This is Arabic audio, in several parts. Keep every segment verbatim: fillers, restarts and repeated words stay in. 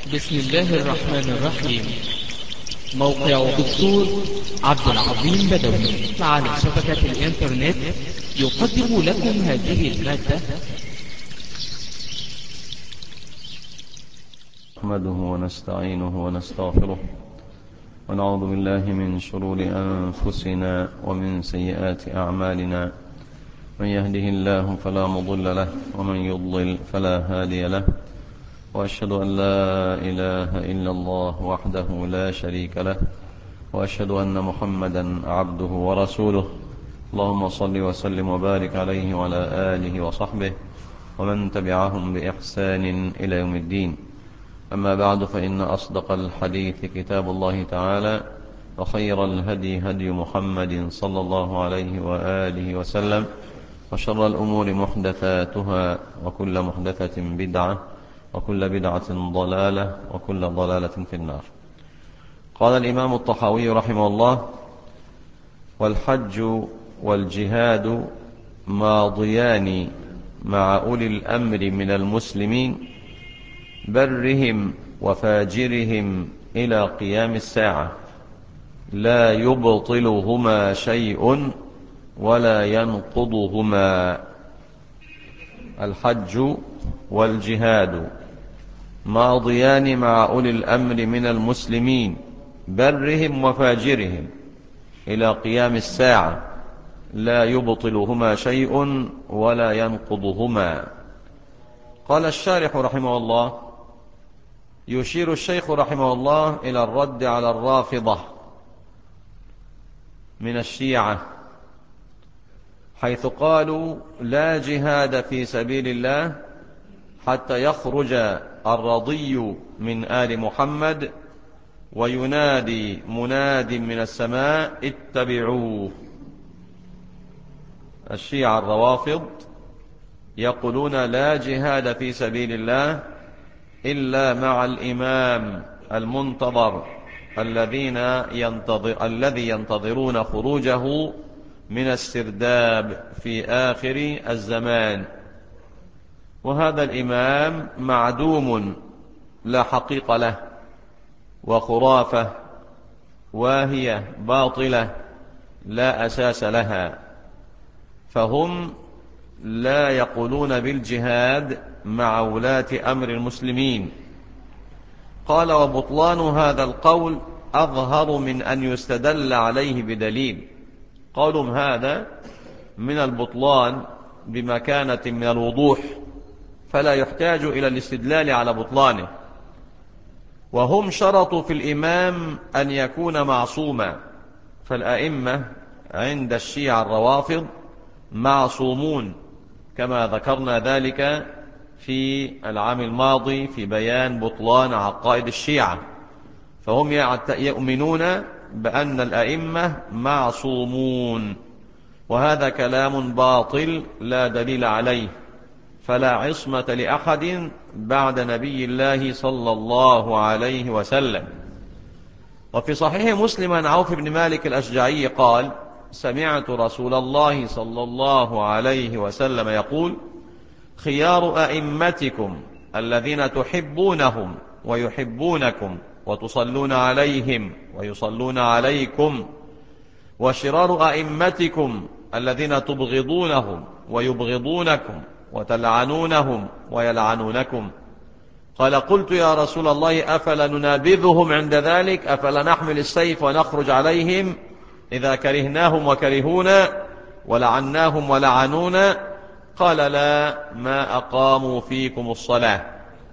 بسم الله الرحمن الرحيم. موقع دكتور عبد العظيم بدوي على شبكة الإنترنت يقدم لكم هذه المادة. نحمده ونستعينه ونستغفره ونعوذ بالله من شرور أنفسنا ومن سيئات أعمالنا. من يهده الله فلا مضل له ومن يضلل فلا هادي له، وأشهد أن لا إله إلا الله وحده لا شريك له، وأشهد أن محمدا عبده ورسوله. اللهم صل وسلم وبارك عليه وعلى آله وصحبه ومن تبعهم بإحسان إلى يوم الدين. أما بعد، فإن أصدق الحديث كتاب الله تعالى، وخير الهدي هدي محمد صلى الله عليه وآله وسلم، وشر الأمور محدثاتها، وكل محدثة بدعة، وكل بدعة ضلالة، وكل ضلالة في النار. قال الإمام الطحاوي رحمه الله: والحج والجهاد ماضيان مع أولي الأمر من المسلمين، برهم وفاجرهم إلى قيام الساعة، لا يبطلهما شيء ولا ينقضهما. الحج والجهاد ماضيان مع أولي الأمر من المسلمين، برهم وفاجرهم إلى قيام الساعة، لا يبطلهما شيء ولا ينقضهما. قال الشارح رحمه الله: يشير الشيخ رحمه الله إلى الرد على الرافضة من الشيعة، حيث قالوا لا جهاد في سبيل الله حتى يخرج الرضي من آل محمد وينادي مناد من السماء: اتبعوه. الشيعة الروافض يقولون لا جهاد في سبيل الله إلا مع الإمام المنتظر الذين ينتظر الذي ينتظرون خروجه من السرداب في آخر الزمان. وهذا الإمام معدوم لا حقيقة له، وخرافة واهية باطلة لا أساس لها، فهم لا يقولون بالجهاد مع ولاة أمر المسلمين. قال: وبطلان هذا القول أظهر من أن يستدل عليه بدليل. قولهم هذا من البطلان بمكانة من الوضوح، فلا يحتاج إلى الاستدلال على بطلانه. وهم شرطوا في الإمام أن يكون معصوما، فالأئمة عند الشيعة الروافض معصومون، كما ذكرنا ذلك في العام الماضي في بيان بطلان عقائد الشيعة. فهم يؤمنون بأن الأئمة معصومون، وهذا كلام باطل لا دليل عليه، فلا عصمة لأحد بعد نبي الله صلى الله عليه وسلم. وفي صحيح مسلم عن عوف بن مالك الأشجعي قال: سمعت رسول الله صلى الله عليه وسلم يقول: خيار أئمتكم الذين تحبونهم ويحبونكم وتصلون عليهم ويصلون عليكم، وشرار أئمتكم الذين تبغضونهم ويبغضونكم وتلعنونهم ويلعنونكم. قال: قلت يا رسول الله أفلا ننابذهم عند ذلك؟ أفلا نحمل السيف ونخرج عليهم إذا كرهناهم وكرهونا ولعناهم ولعنونا؟ قال: لا، ما أقاموا فيكم الصلاة.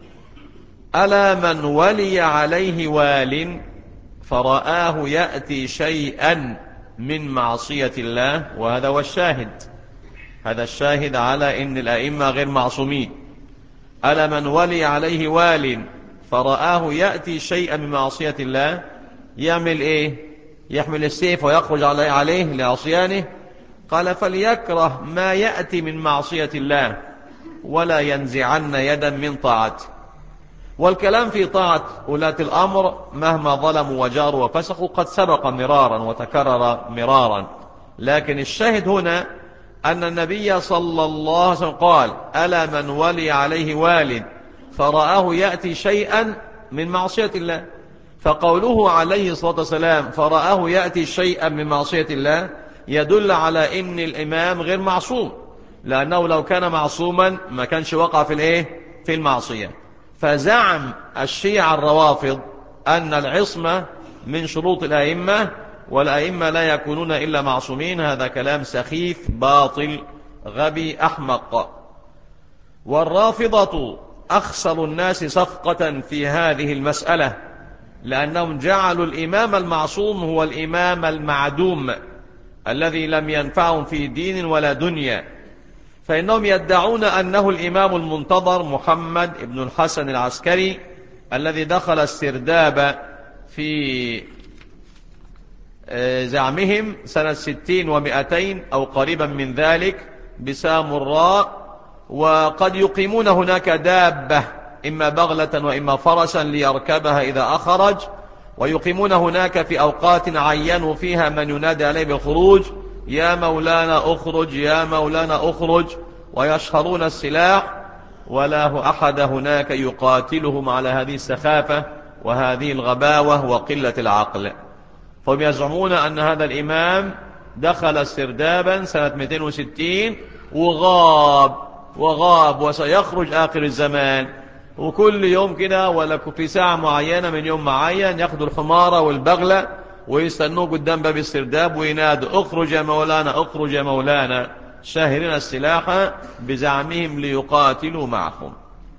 ألا من ولي عليه وال فرآه يأتي شيئا من معصية الله. وهذا هو الشاهد، هذا الشاهد على أن الأئمة غير معصومين. ألا من ولي عليه وال فرآه يأتي شيئا من معصية الله، يعمل إيه؟ يحمل السيف ويخرج عليه لعصيانه؟ قال: فليكره ما يأتي من معصية الله ولا ينزعن يدا من طاعته. والكلام في طاعة ولاة الأمر مهما ظلموا وجاروا وفسقوا قد سبق مرارا وتكرر مرارا، لكن الشاهد هنا أن النبي صلى الله عليه وسلم قال: ألا من ولي عليه وال فرآه يأتي شيئا من معصية الله. فقوله عليه الصلاة والسلام فرآه يأتي شيئا من معصية الله يدل على ان الامام غير معصوم، لانه لو كان معصوما ما كانش وقع في الايه في المعصية. فزعم الشيعة الروافض ان العصمة من شروط الائمة، والائمة لا يكونون الا معصومين، هذا كلام سخيف باطل غبي احمق. والرافضة اخسر الناس صفقة في هذه المسألة، لأنهم جعلوا الإمام المعصوم هو الإمام المعدوم الذي لم ينفعهم في دين ولا دنيا. فإنهم يدعون أنه الإمام المنتظر محمد بن الحسن العسكري الذي دخل السرداب في زعمهم سنة ستين ومئتين أو قريبا من ذلك بسامراء، وقد يقيمون هناك دابة إما بغلة وإما فرسا ليركبها إذا أخرج، ويقيمون هناك في أوقات عينوا فيها من ينادي عليه بالخروج، يا مولانا أخرج يا مولانا أخرج، ويشهرون السلاح، ولا أحد هناك يقاتلهم على هذه السخافة وهذه الغباوة وقلة العقل. فهم يزعمون أن هذا الإمام دخل سردابا سنة مئتين وستين وغاب وغاب وسيخرج آخر الزمان، وكل يوم كده ولا في ساعة معينة من يوم معين ياخدوا الحمارة والبغلة ويستنوه قدام باب السرداب وينادوا اخرج يا مولانا اخرج يا مولانا، شاهرين السلاح بزعمهم ليقاتلوا معهم.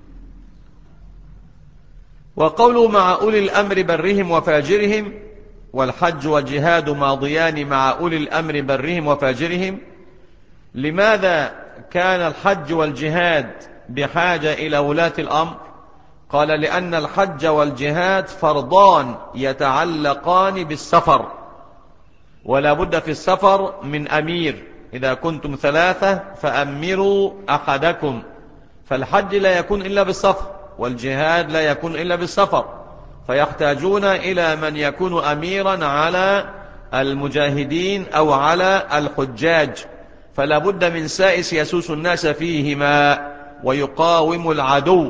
وقولوا مع أولي الأمر برهم وفاجرهم، والحج والجهاد ماضيان مع أولي الأمر برهم وفاجرهم. لماذا كان الحج والجهاد بحاجة إلى ولاة الأمر؟ قال لأن الحج والجهاد فرضان يتعلقان بالسفر، ولا بد في السفر من أمير، إذا كنتم ثلاثة فأمروا أحدكم. فالحج لا يكون إلا بالسفر، والجهاد لا يكون إلا بالسفر، فيحتاجون إلى من يكون أميرا على المجاهدين أو على الحجاج، فلا بد من سائس يسوس الناس فيهما ويقاوم العدو.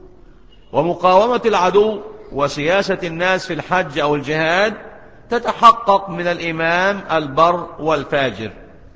ومقاومة العدو وسياسة الناس في الحج أو الجهاد تتحقق من الإمام البر والفاجر.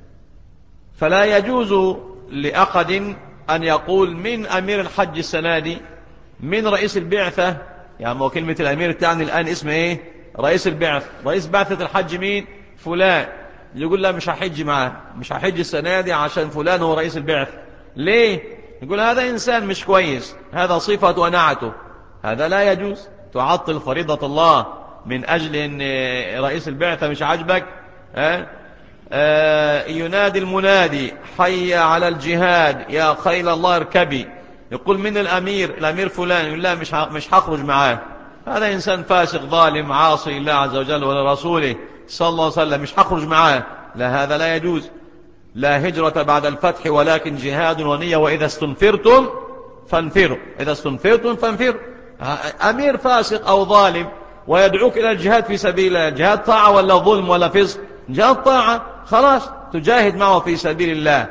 فلا يجوز لأحد أن يقول من أمير الحج السنة دي، من رئيس البعثة، يعني ما كلمة الأمير تعني الآن اسم إيه؟ رئيس البعثة. رئيس بعثة الحج مين؟ فلان. يقول لا مش هحج معاه، مش هحج السنة دي عشان فلان هو رئيس البعثة. ليه؟ يقول هذا إنسان مش كويس، هذا صفة ونعته. هذا لا يجوز. تعطل فريضة الله من أجل أن رئيس البعثة مش عاجبك. أه؟ أه ينادي المنادي حي على الجهاد يا خيل الله اركبي، يقول من الأمير؟ الأمير فلان. يقول لا مش مش هخرج معاه، هذا إنسان فاسق ظالم عاصي الله عز وجل ولرسوله صلى الله عليه وسلم، مش هخرج معاه. لا، هذا لا يجوز. لا هجرة بعد الفتح ولكن جهاد ونية، وإذا استنفرتم فانفروا، إذا استنفرتم فانفروا. أمير فاسق أو ظالم ويدعوك إلى الجهاد في سبيل الله، جهاد طاعة ولا ظلم ولا فسق؟ جهاد طاعة، خلاص تجاهد معه في سبيل الله.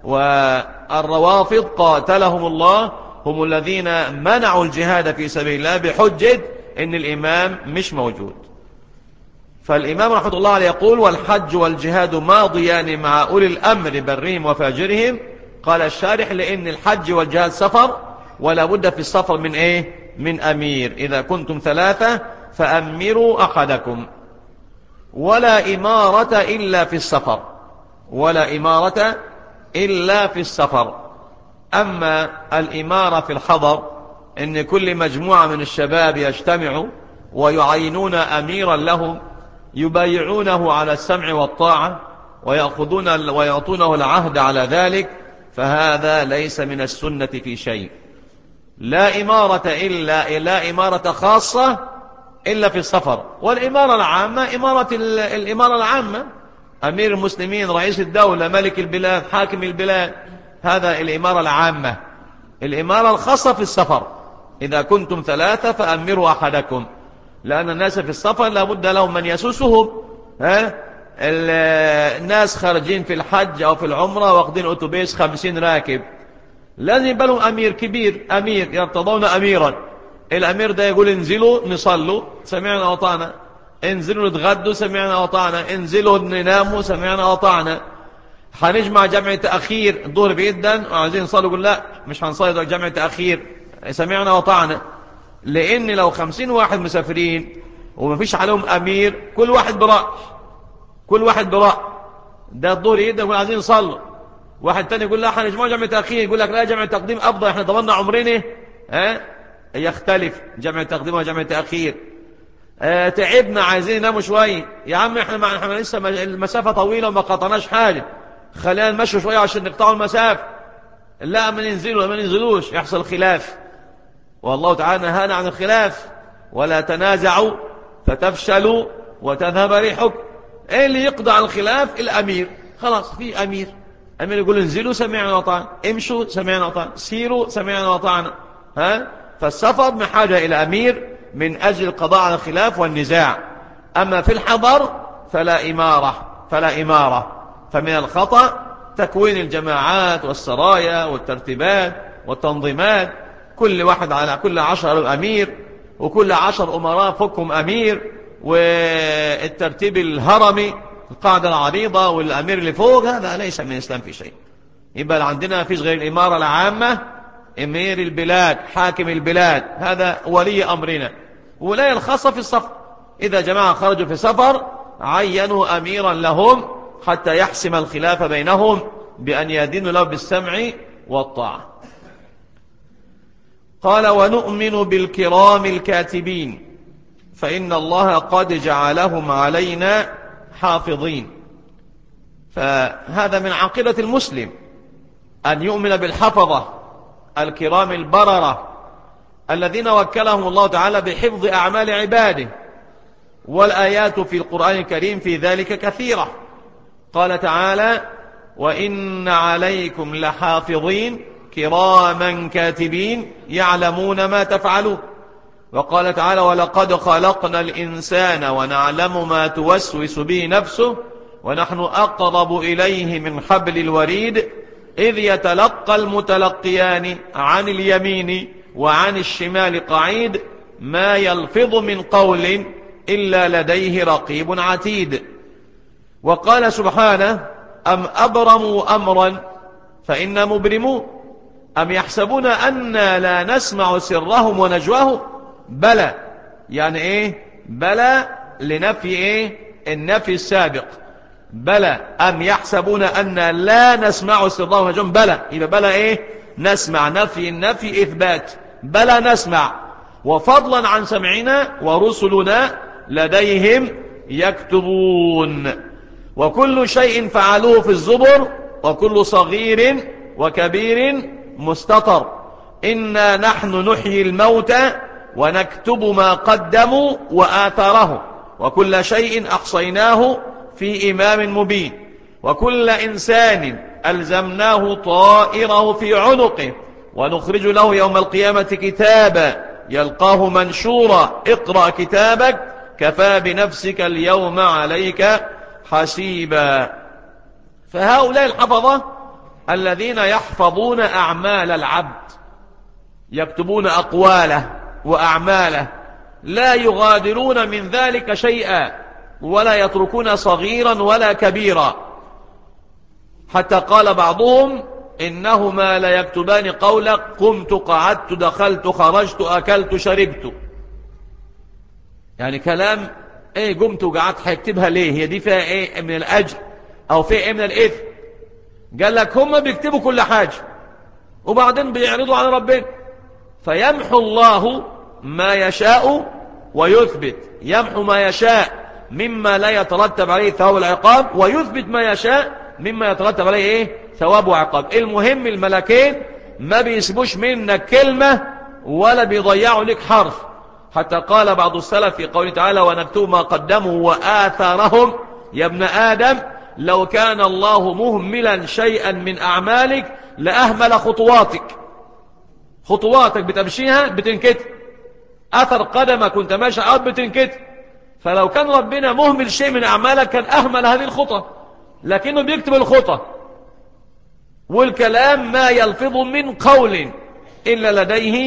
والروافض قاتلهم الله هم الذين منعوا الجهاد في سبيل الله بحجة إن الإمام مش موجود. فالإمام رحمة الله عليه يقول والحج والجهاد ماضيان مع أولي الأمر برهم وفاجرهم. قال الشارح لأن الحج والجهاد سفر، ولا بد في السفر من إيه؟ من أمير. إذا كنتم ثلاثة فأمروا أحدكم. ولا إمارة إلا في السفر، ولا إمارة إلا في السفر. أما الإمارة في الحضر إن كل مجموعة من الشباب يجتمعوا ويعينون أميرا لهم يبايعونه على السمع والطاعة ويأخذون ويعطونه العهد على ذلك، فهذا ليس من السنة في شيء. لا إمارة إلا لا إمارة خاصة إلا في السفر. والإمارة العامة إمارة الإمارة العامة، أمير المسلمين، رئيس الدولة، ملك البلاد، حاكم البلاد، هذا الإمارة العامة. الإمارة الخاصة في السفر، إذا كنتم ثلاثة فأمروا أحدكم، لأن الناس في السفر لابد لهم من يسوسهم. ها؟ الناس خارجين في الحج أو في العمرة واخدين أتوبيس خمسين راكب، لازم يبقى لهم أمير كبير، أمير يرتضون أميرا. الأمير ده يقول انزلوا نصلوا سمعنا وطعنا، انزلوا نتغدوا سمعنا وطعنا، انزلوا نناموا سمعنا وطعنا. هنجمع جمع تأخير الظهر بيدا وعايزين نصلي، يقول لا مش هنصلي جمع تأخير سمعنا وطعنا. لأن لو خمسين واحد مسافرين ومفيش عليهم أمير، كل واحد برأي، كل واحد برأي. ده الظهر يدا يقول عايزين نصلي، واحد تاني يقول لا هنجمع جمع تأخير، يقول لك لا جمع تقديم أفضل احنا ضمننا عمرنا. ها يختلف جمع تقديم وجمع تأخير. اه تعبنا عايزين نناموا شوية، يا عم احنا ما احنا لسه المسافة طويلة وما قطعناش حاجة، خلينا نمشي شوية عشان نقطعوا المسافة. لا ما ننزلوا ما ننزلوش يحصل خلاف. والله تعالى نهانا عن الخلاف، ولا تنازعوا فتفشلوا وتذهب ريحكم. ايه اللي يقضي على الخلاف؟ الأمير. خلاص في أمير، أمير يقول انزلوا سمعنا وطعنا، امشوا سمعنا وطعنا، سيروا سمعنا وطعنا. ها فالسفر بحاجة إلى أمير من أجل القضاء على الخلاف والنزاع. أما في الحضر فلا إمارة، فلا إمارة. فمن الخطأ تكوين الجماعات والسرايا والترتيبات والتنظيمات، كل واحد على كل عشر أمير، وكل عشر أمراء فوقهم أمير، والترتيب الهرمي القاعدة العريضة والأمير اللي فوق، هذا ليس من الإسلام في شيء. يبقى عندنا فيش غير الإمارة العامة، أمير البلاد حاكم البلاد، هذا ولي أمرنا. ولاية الخاصة في السفر، إذا جماعة خرجوا في سفر عينوا أميرا لهم حتى يحسم الخلاف بينهم بأن يدينوا له بالسمع والطاعة. قال ونؤمن بالكرام الكاتبين فإن الله قد جعلهم علينا حافظين. فهذا من عقيدة المسلم أن يؤمن بالحفظة الكرام البررة الذين وكلهم الله تعالى بحفظ أعمال عباده، والآيات في القرآن الكريم في ذلك كثيرة. قال تعالى وإن عليكم لحافظين كراما كاتبين يعلمون ما تفعلون. وقال تعالى ولقد خلقنا الإنسان ونعلم ما توسوس به نفسه ونحن أقرب إليه من حبل الوريد إذ يتلقى المتلقيان عن اليمين وعن الشمال قعيد ما يلفظ من قول إلا لديه رقيب عتيد. وقال سبحانه أم أبرموا أمرا فإنا مبرمون أم يحسبون أنا لا نسمع سرهم ونجواهم بلى. يعني إيه بلى؟ لنفي إيه؟ النفي السابق. بلى أم يحسبون أن لا نسمع سرهم ونجواهم بلى، يبقى بلى إيه؟ نسمع. نفي النفي إثبات، بلى نسمع. وفضلا عن سمعنا ورسلنا لديهم يكتبون. وكل شيء فعلوه في الزبر وكل صغير وكبير مستطر. إنا نحن نحيي الموتى ونكتب ما قدموا وآثاره وكل شيء أحصيناه في إمام مبين. وكل إنسان ألزمناه طائره في عنقه ونخرج له يوم القيامة كتابا يلقاه منشورا اقرأ كتابك كفى بنفسك اليوم عليك حسيبا. فهؤلاء الحفظة الذين يحفظون أعمال العبد، يكتبون أقواله وأعماله، لا يغادرون من ذلك شيئا ولا يتركون صغيرا ولا كبيرا. حتى قال بعضهم إنهما لا يكتبان قولك قمت قعدت دخلت خرجت أكلت شربت. يعني كلام ايه قمت وقعدت هيكتبها ليه؟ هي دي فيها ايه من الأجر أو فيها ايه من الإثم؟ قال لك هم بيكتبوا كل حاجة وبعدين بيعرضوا على ربنا، فيمحو الله ما يشاء ويثبت. يمحو ما يشاء مما لا يترتب عليه ثواب العقاب، ويثبت ما يشاء مما يترتب عليه ايه ثواب وعقاب. المهم الملكين ما بيسيبوش منك كلمة ولا بيضيعوا لك حرف. حتى قال بعض السلف في قوله تعالى ونكتب ما قدموا وآثارهم يا ابن آدم لو كان الله مهملا شيئا من أعمالك لأهمل خطواتك. خطواتك بتمشيها بتنكتب، أثر قدمك كنت ماشي عاد بتنكتب. فلو كان ربنا مهمل شيء من أعمالك كان أهمل هذه الخطى، لكنه بيكتب الخطى. والكلام ما يلفظ من قول إلا لديه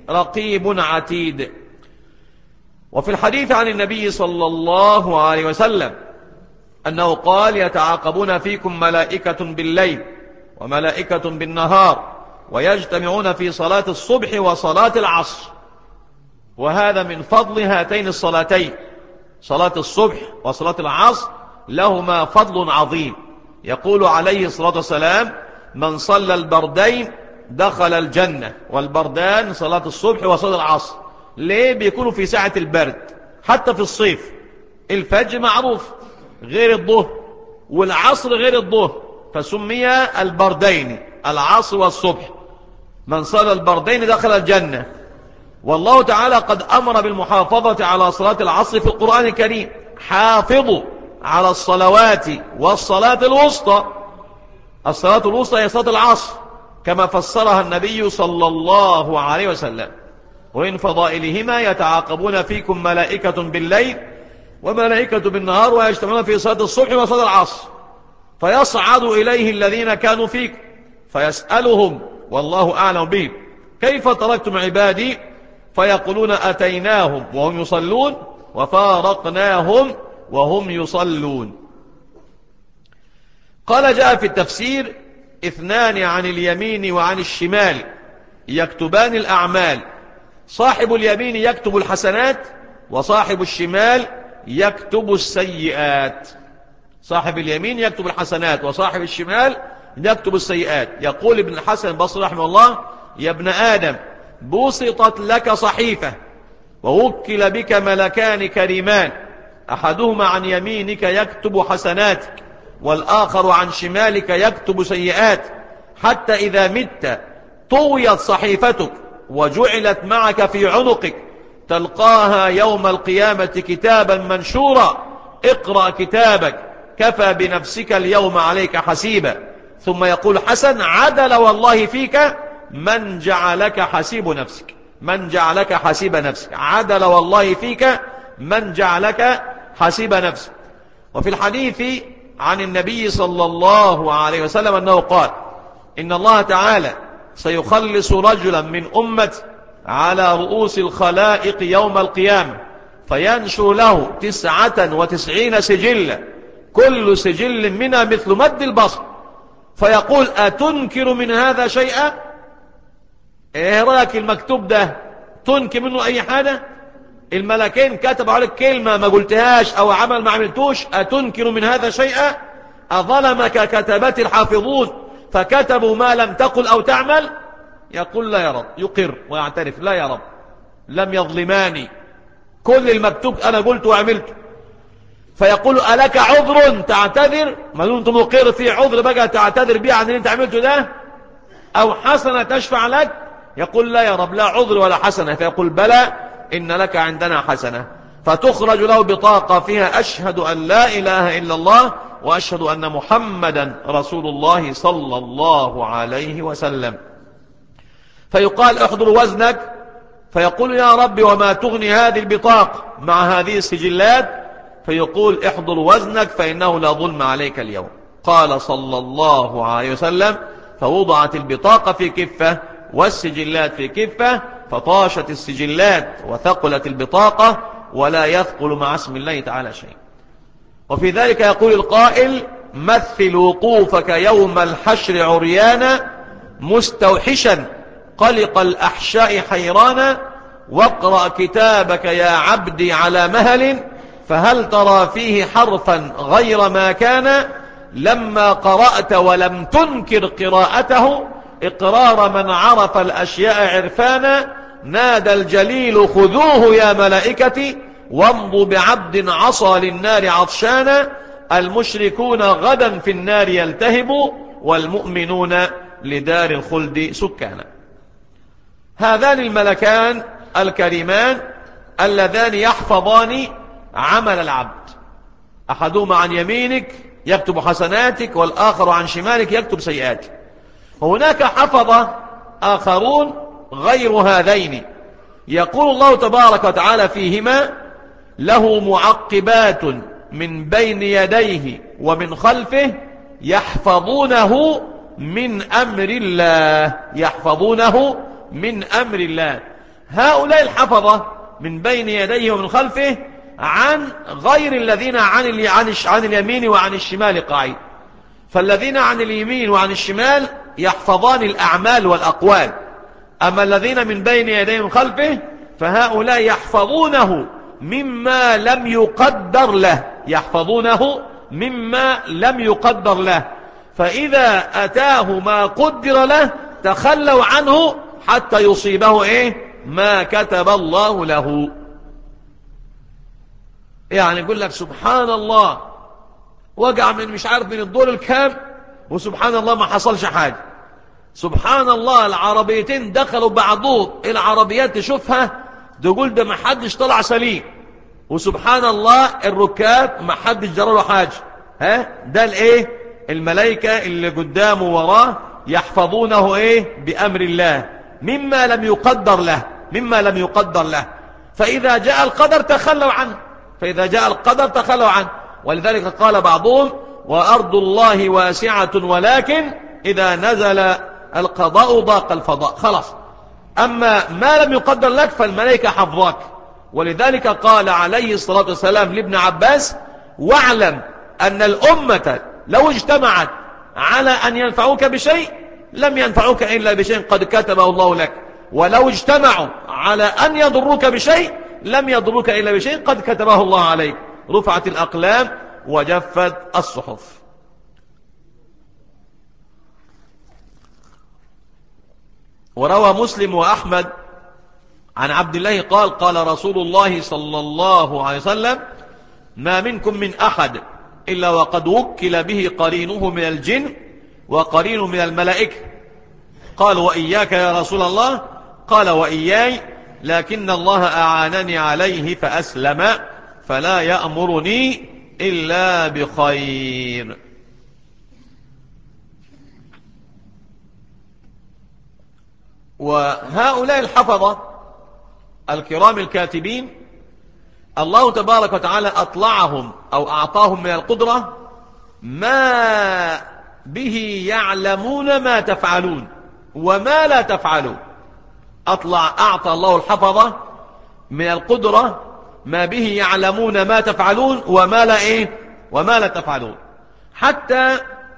رقيب عتيد. وفي الحديث عن النبي صلى الله عليه وسلم أنه قال يتعاقبون فيكم ملائكة بالليل وملائكة بالنهار ويجتمعون في صلاة الصبح وصلاة العصر. وهذا من فضل هاتين الصلاتين، صلاة الصبح وصلاة العصر لهما فضل عظيم. يقول عليه الصلاة والسلام من صلى البردين دخل الجنة. والبردان صلاة الصبح وصلاة العصر. ليه؟ بيكونوا في ساعة البرد. حتى في الصيف الفجر معروف غير الظهر والعصر غير الظهر، فسمي البردين العصر والصبح. من صلى البردين دخل الجنة. والله تعالى قد أمر بالمحافظة على صلاة العصر في القرآن الكريم. حافظوا على الصلوات والصلاة الوسطى. الصلاة الوسطى هي صلاة العصر كما فسرها النبي صلى الله عليه وسلم. وإن فضائلهما يتعاقبون فيكم ملائكة بالليل وملائكة بالنهار ويجتمعون في صلاة الصبح وصلاة العصر. فيصعد إليه الذين كانوا فيكم فيسألهم والله أعلم بهم كيف تركتم عبادي فيقولون أتيناهم وهم يصلون وفارقناهم وهم يصلون. قال جاء في التفسير اثنان عن اليمين وعن الشمال يكتبان الأعمال. صاحب اليمين يكتب الحسنات وصاحب الشمال يكتب السيئات. صاحب اليمين يكتب الحسنات وصاحب الشمال يكتب السيئات. يقول ابن الحسن البصري رحمه الله يا ابن آدم بسطت لك صحيفة ووكل بك ملكان كريمان أحدهما عن يمينك يكتب حسناتك والآخر عن شمالك يكتب سيئات حتى إذا مت طويت صحيفتك وجعلت معك في عنقك تلقاها يوم القيامة كتابا منشورا اقرأ كتابك كفى بنفسك اليوم عليك حسيبا. ثم يقول حسن عدل والله فيك من جعلك حسيب نفسك. من جعلك حسيب نفسك عدل والله فيك من جعلك حسيب نفسك. وفي الحديث عن النبي صلى الله عليه وسلم أنه قال إن الله تعالى سيخلص رجلا من أمتي على رؤوس الخلائق يوم القيامة فينشر له تسعة وتسعين سجلا كل سجل منها مثل مد البصر فيقول أتنكر من هذا شيئا؟ ايه رأيك المكتوب ده تنكر منه أي حاجة؟ الملكين كتبوا عليك كلمة ما قلتهاش أو عمل ما عملتوش أتنكر من هذا شيئا؟ أظلمك كتبت الحافظون فكتبوا ما لم تقل أو تعمل؟ يقول لا يا رب، يقر ويعترف لا يا رب لم يظلماني كل المكتوب أنا قلت وعملته. فيقول ألك عذر تعتذر؟ ما دون أنت مقر في عذر بقى تعتذر بيه عن اللي أنت عملته ده أو حسنة تشفع لك؟ يقول لا يا رب لا عذر ولا حسنة. فيقول بلى إن لك عندنا حسنة. فتخرج له بطاقة فيها أشهد أن لا إله إلا الله وأشهد أن محمدا رسول الله صلى الله عليه وسلم. فيقال احضر وزنك فيقول يا رب وما تغني هذه البطاقة مع هذه السجلات؟ فيقول احضر وزنك فإنه لا ظلم عليك اليوم. قال صلى الله عليه وسلم فوضعت البطاقة في كفة والسجلات في كفة فطاشت السجلات وثقلت البطاقة ولا يثقل مع اسم الله تعالى شيء. وفي ذلك يقول القائل مثل وقوفك يوم الحشر عريانا مستوحشا قلق الأحشاء حيرانا واقرأ كتابك يا عبدي على مهل فهل ترى فيه حرفا غير ما كان لما قرأت ولم تنكر قراءته إقرار من عرف الأشياء عرفانا نادى الجليل خذوه يا ملائكتي وامضوا بعبد عصى للنار عطشانا المشركون غدا في النار يلتهبوا والمؤمنون لدار الخلد سكانا. هذان الملكان الكريمان اللذان يحفظان عمل العبد أحدهما عن يمينك يكتب حسناتك والآخر عن شمالك يكتب سيئاتك. وهناك حفظ آخرون غير هذين يقول الله تبارك وتعالى فيهما له معقبات من بين يديه ومن خلفه يحفظونه من أمر الله. يحفظونه من أمر الله. هؤلاء الحفظة من بين يديه ومن خلفه عن غير الذين عن عن اليمين وعن الشمال قاعد. فالذين عن اليمين وعن الشمال يحفظان الأعمال والأقوال، أما الذين من بين يديه ومن خلفه فهؤلاء يحفظونه مما لم يقدر له، يحفظونه مما لم يقدر له، فإذا أتاه ما قدر له تخلوا عنه حتى يصيبه إيه ما كتب الله له. يعني يقول لك سبحان الله وقع من مش عارف من الدور الكام وسبحان الله ما حصلش حاجة، سبحان الله العربيتين دخلوا بعضهم العربيات تشوفها تقول ده ما حدش طلع سليم، وسبحان الله الركاب ما حدش جرى له حاجة. ها ده الايه الملائكة اللي قدامه وراه يحفظونه ايه بأمر الله مما لم يقدر له، مما لم يقدر له، فإذا جاء القدر تخلوا عنه، فإذا جاء القدر تخلوا عنه. ولذلك قال بعضهم وأرض الله واسعة ولكن إذا نزل القضاء ضاق الفضاء. خلاص، أما ما لم يقدر لك فالملائكة حفظك. ولذلك قال عليه الصلاة والسلام لابن عباس واعلم أن الأمة لو اجتمعت على أن ينفعوك بشيء لم ينفعوك إلا بشيء قد كتبه الله لك، ولو اجتمعوا على أن يضروك بشيء لم يضروك إلا بشيء قد كتبه الله عليك. رفعت الأقلام وجفت الصحف. وروى مسلم وأحمد عن عبد الله قال قال رسول الله صلى الله عليه وسلم ما منكم من أحد إلا وقد وكل به قرينه من الجن وقرينه من الملائكة. قال وإياك يا رسول الله؟ قال وإياي، لكن الله أعانني عليه فأسلم فلا يأمرني إلا بخير. وهؤلاء الحفظة الكرام الكاتبين الله تبارك وتعالى أطلعهم أو أعطاهم من القدرة ما به يعلمون ما تفعلون وما لا تفعلون. أطلع أعطى الله الحفظة من القدرة ما به يعلمون ما تفعلون وما لا إيه وما لا تفعلون. حتى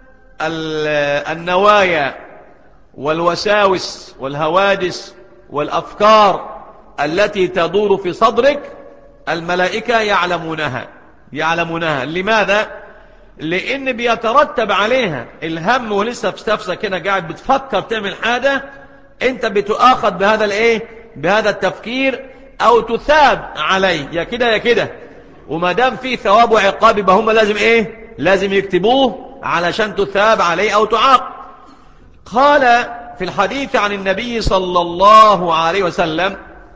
النوايا والوساوس والهواجس والأفكار التي تدور في صدرك الملائكة يعلمونها يعلمونها لماذا؟ لأن بيترتب عليها الهم، ولسه في نفسك كده قاعد بتفكر تعمل حاجة انت بتؤاخذ بهذا الايه بهذا التفكير او تثاب عليه يا كده يا كده، وما دام في ثواب وعقاب يبقى هم لازم ايه لازم يكتبوه علشان تثاب عليه او تعاقب. قال في الحديث عن النبي صلى الله عليه وسلم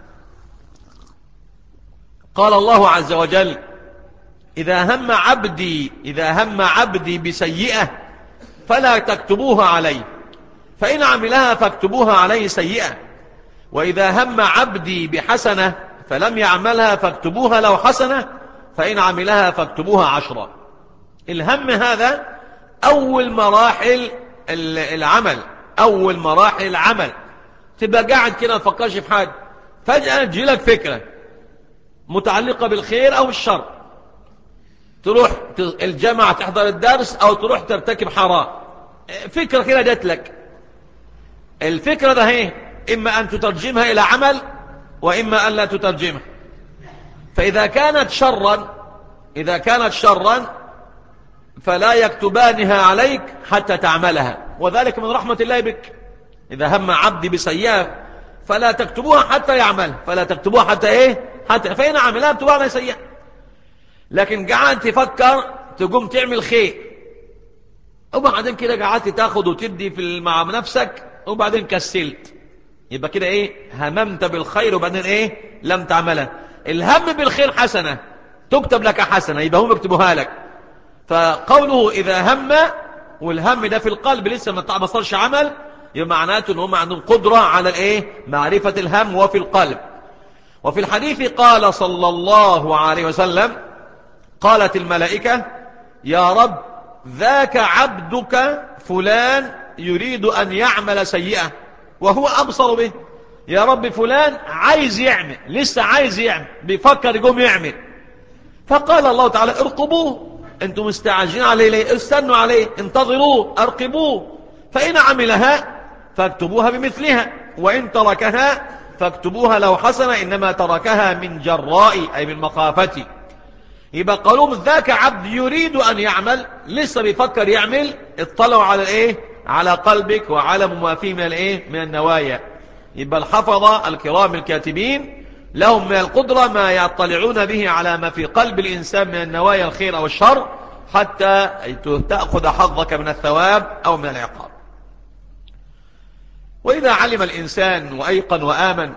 قال الله عز وجل إذا هم عبدي إذا هم عبدي بسيئة فلا تكتبوها عليه فإن عملها فاكتبوها عليه سيئة، وإذا هم عبدي بحسنة فلم يعملها فاكتبوها له حسنة فإن عملها فاكتبوها عشرة. الهم هذا أول مراحل العمل، أول مراحل العمل. تبقى قاعد كده تفكرش في حاجة فجأة تجيلك فكرة متعلقة بالخير أو الشر، تروح الجامعة تحضر الدرس أو تروح ترتكب حرام، فكرة كده جات لك. الفكرة ده هي إما أن تترجمها إلى عمل وإما أن لا تترجمها. فإذا كانت شرا إذا كانت شرا فلا يكتبانها عليك حتى تعملها، وذلك من رحمة الله بك. إذا هم عبدي بسيئة فلا تكتبوها حتى يعمل فلا تكتبوها حتى إيه حتى فإن عملها اكتبوها على سيئة. لكن قاعد تفكر تقوم تعمل خير وبعدين كده قاعدت تاخد وتدي في مع نفسك وبعدين كسلت، يبقى كده ايه هممت بالخير وبعدين ايه لم تعملها. الهم بالخير حسنة تكتب لك حسنة، يبقى هم يكتبوها لك. فقوله إذا هم، والهم ده في القلب لسه ما صارش عمل، يبقى معناته ان هم عندهم قدرة على الايه معرفة الهم وفي القلب. وفي الحديث قال صلى الله عليه وسلم قالت الملائكة يا رب ذاك عبدك فلان يريد أن يعمل سيئة وهو أبصر به يا رب فلان عايز يعمل، لسه عايز يعمل، بيفكر يقوم يعمل. فقال الله تعالى ارقبوه، انتم مستعجلين عليه ليه؟ استنوا عليه، انتظروه، ارقبوه، فإن عملها فاكتبوها بمثلها، وإن تركها فاكتبوها له حسنة، إنما تركها من جراء أي من مخافتي. يبقى قالوا ذاك عبد يريد أن يعمل، لسه بيفكر يعمل، اطلعوا على الايه؟ على قلبك وعلى ما فيه من الايه؟ من النوايا. يبقى الحفظة الكرام الكاتبين لهم من القدرة ما يطلعون به على ما في قلب الإنسان من النوايا الخير أو الشر، حتى تأخذ حظك من الثواب أو من العقاب. وإذا علم الإنسان وأيقن وآمن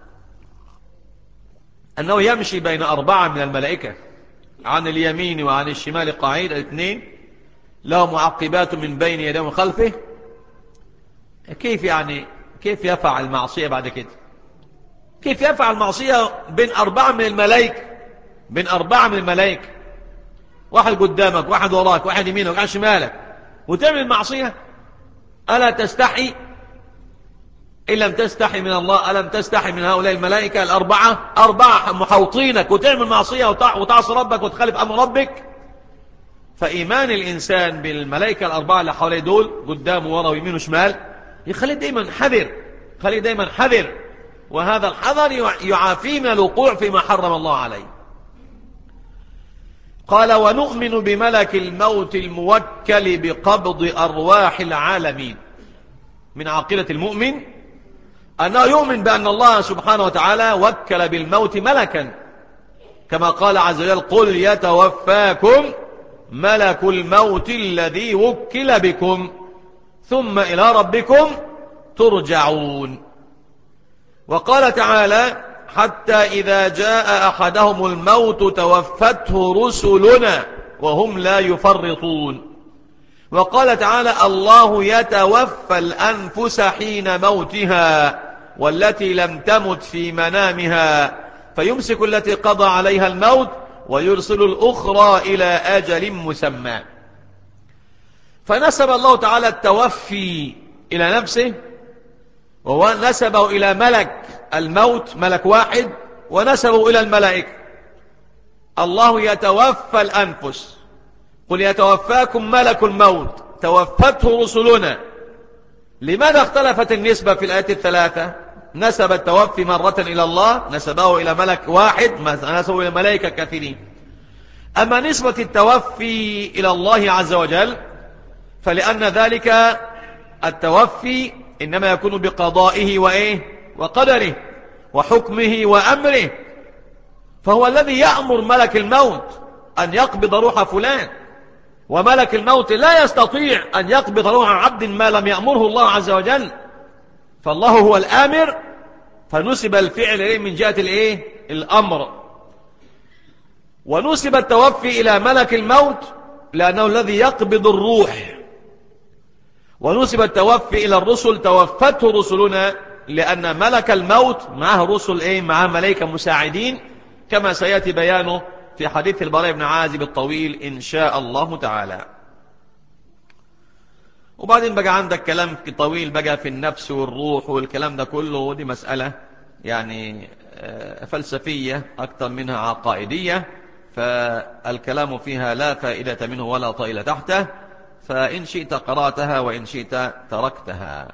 أنه يمشي بين أربعة من الملائكة عن اليمين وعن الشمال قعيد، الاثنين له معقبات من بين يديه ومن خلفه، كيف يعني كيف يفعل المعصية بعد كده؟ كيف يفعل المعصية بين أربعة من الملائكة؟ بين أربعة من الملائكة، واحد قدامك، واحد وراك، واحد يمينك، واحد شمالك، وتعمل المعصية؟ ألا تستحي؟ إن لم تستحي من الله ألم تستحي من هؤلاء الملائكة الأربعة؟ أربعة محوطينك وتعمل معصية وتعصي ربك وتخالف أمر ربك. فإيمان الإنسان بالملائكة الأربعة اللي حواليه دول قدامه ورا ويمين وشمال يخليه دايما حذر، خليه دايما حذر، وهذا الحذر يعافيه من الوقوع فيما حرم الله عليه. قال ونؤمن بملك الموت الموكل بقبض أرواح العالمين. من عقيدة المؤمن أنه يؤمن بأن الله سبحانه وتعالى وكل بالموت ملكا، كما قال عز وجل قل يتوفاكم ملك الموت الذي وكل بكم ثم إلى ربكم ترجعون. وقال تعالى حتى إذا جاء أحدهم الموت توفته رسلنا وهم لا يفرطون. وقال تعالى الله يتوفى الأنفس حين موتها والتي لم تمت في منامها فيمسك التي قضى عليها الموت ويرسل الأخرى إلى أجل مسمى. فنسب الله تعالى التوفي إلى نفسه، ونسبه إلى ملك الموت ملك واحد، ونسبه إلى الملائكة. الله يتوفى الأنفس، قل يتوفاكم ملك الموت توفته رسلنا. لماذا اختلفت النسبة في الآيات الثلاثة؟ نسب التوفي مرة إلى الله، نسبه إلى ملك واحد، نسبه إلى ملائكة كثيرين. أما نسبة التوفي إلى الله عز وجل فلأن ذلك التوفي إنما يكون بقضائه وإيه وقدره وحكمه وأمره، فهو الذي يأمر ملك الموت أن يقبض روح فلان، وملك الموت لا يستطيع أن يقبض روح عبد ما لم يأمره الله عز وجل، فالله هو الآمر، فنسب الفعل إليه من جهة الإيه الأمر. ونسب التوفي إلى ملك الموت لأنه الذي يقبض الروح. ونسب التوفي إلى الرسل توفته رسلنا لأن ملك الموت معه رسل إيه معه ملائكة مساعدين، كما سيأتي بيانه في حديث البراء بن عازب الطويل إن شاء الله تعالى. وبعدين بقى عندك كلام طويل بقى في النفس والروح والكلام ده كله، ودي مسألة يعني فلسفية أكثر منها عقائدية، فالكلام فيها لا فائدة منه ولا طائل تحته، فإن شئت قرأتها وإن شئت تركتها.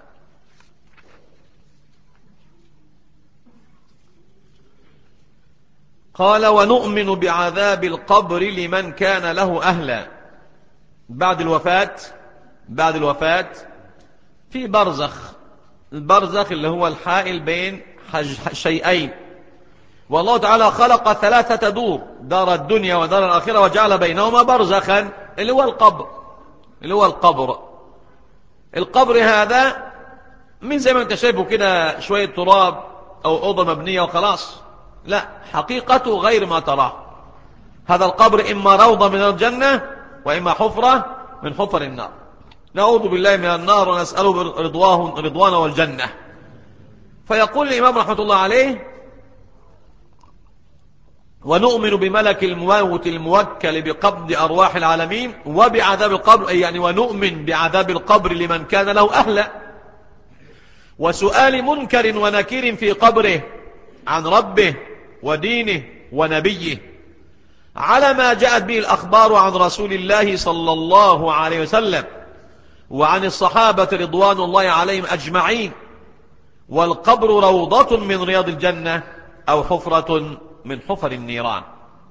قال ونؤمن بعذاب القبر لمن كان له أهلا. بعد الوفاة بعد الوفاة في برزخ، البرزخ اللي هو الحائل بين شيئين، والله تعالى خلق ثلاثة دور، دار الدنيا ودار الآخرة، وجعل بينهما برزخا اللي هو القبر اللي هو القبر القبر هذا من زي ما انت شايفه كده شوية تراب أو أوضة مبنية وخلاص، لا، حقيقته غير ما تراه. هذا القبر إما روضة من الجنة وإما حفرة من حفر النار، نعوذ بالله من النار ونسأله رضوانه رضوانه والجنة. فيقول الإمام رحمة الله عليه ونؤمن بملك الموت الموكل بقبض أرواح العالمين وبعذاب القبر، أي يعني ونؤمن بعذاب القبر لمن كان له أهلا، وسؤال منكر ونكير في قبره عن ربه ودينه ونبيه على ما جاءت به الأخبار عن رسول الله صلى الله عليه وسلم وعن الصحابة رضوان الله عليهم أجمعين. والقبر روضة من رياض الجنة أو حفرة من حفر النيران.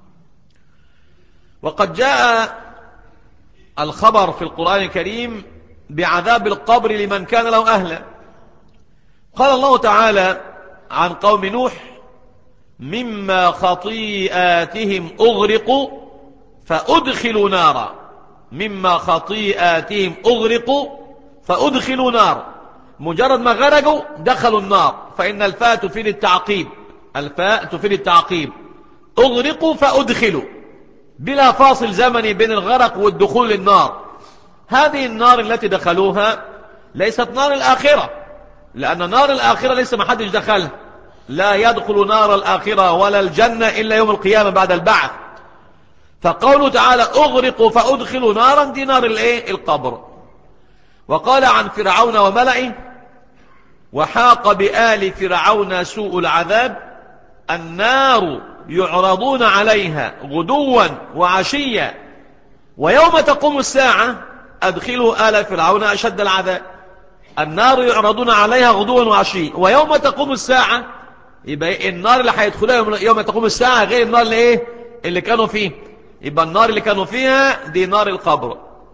وقد جاء الخبر في القرآن الكريم بعذاب القبر لمن كان له أهلا. قال الله تعالى عن قوم نوح: مما خطيئاتهم أغرقوا فأدخلوا نارا. مما خطيئاتهم أغرقوا فأدخلوا نارا، مجرد ما غرقوا دخلوا النار، فإن الفاء تفيد التعقيب. الفاء تفيد التعقيب. أغرقوا فأدخلوا، بلا فاصل زمني بين الغرق والدخول للنار. هذه النار التي دخلوها ليست نار الآخرة، لأن نار الآخرة ليس ما حدش دخلها. لا يدخل نار الآخرة ولا الجنة إلا يوم القيامة بعد البعث. فقوله تعالى أغرقوا فأدخلوا نارا، دي نار الايه؟ القبر. وقال عن فرعون وملئه: وحاق بآل فرعون سوء العذاب، النار يعرضون عليها غدوا وعشيا ويوم تقوم الساعة أدخلوا آل فرعون أشد العذاب. النار يعرضون عليها غدوا وعشيا ويوم تقوم الساعة، يبقى النار اللي هيدخلها يوم تقوم الساعة غير النار اللي ايه اللي كانوا فيه. يبقى النار اللي كانوا فيها دي نار القبر.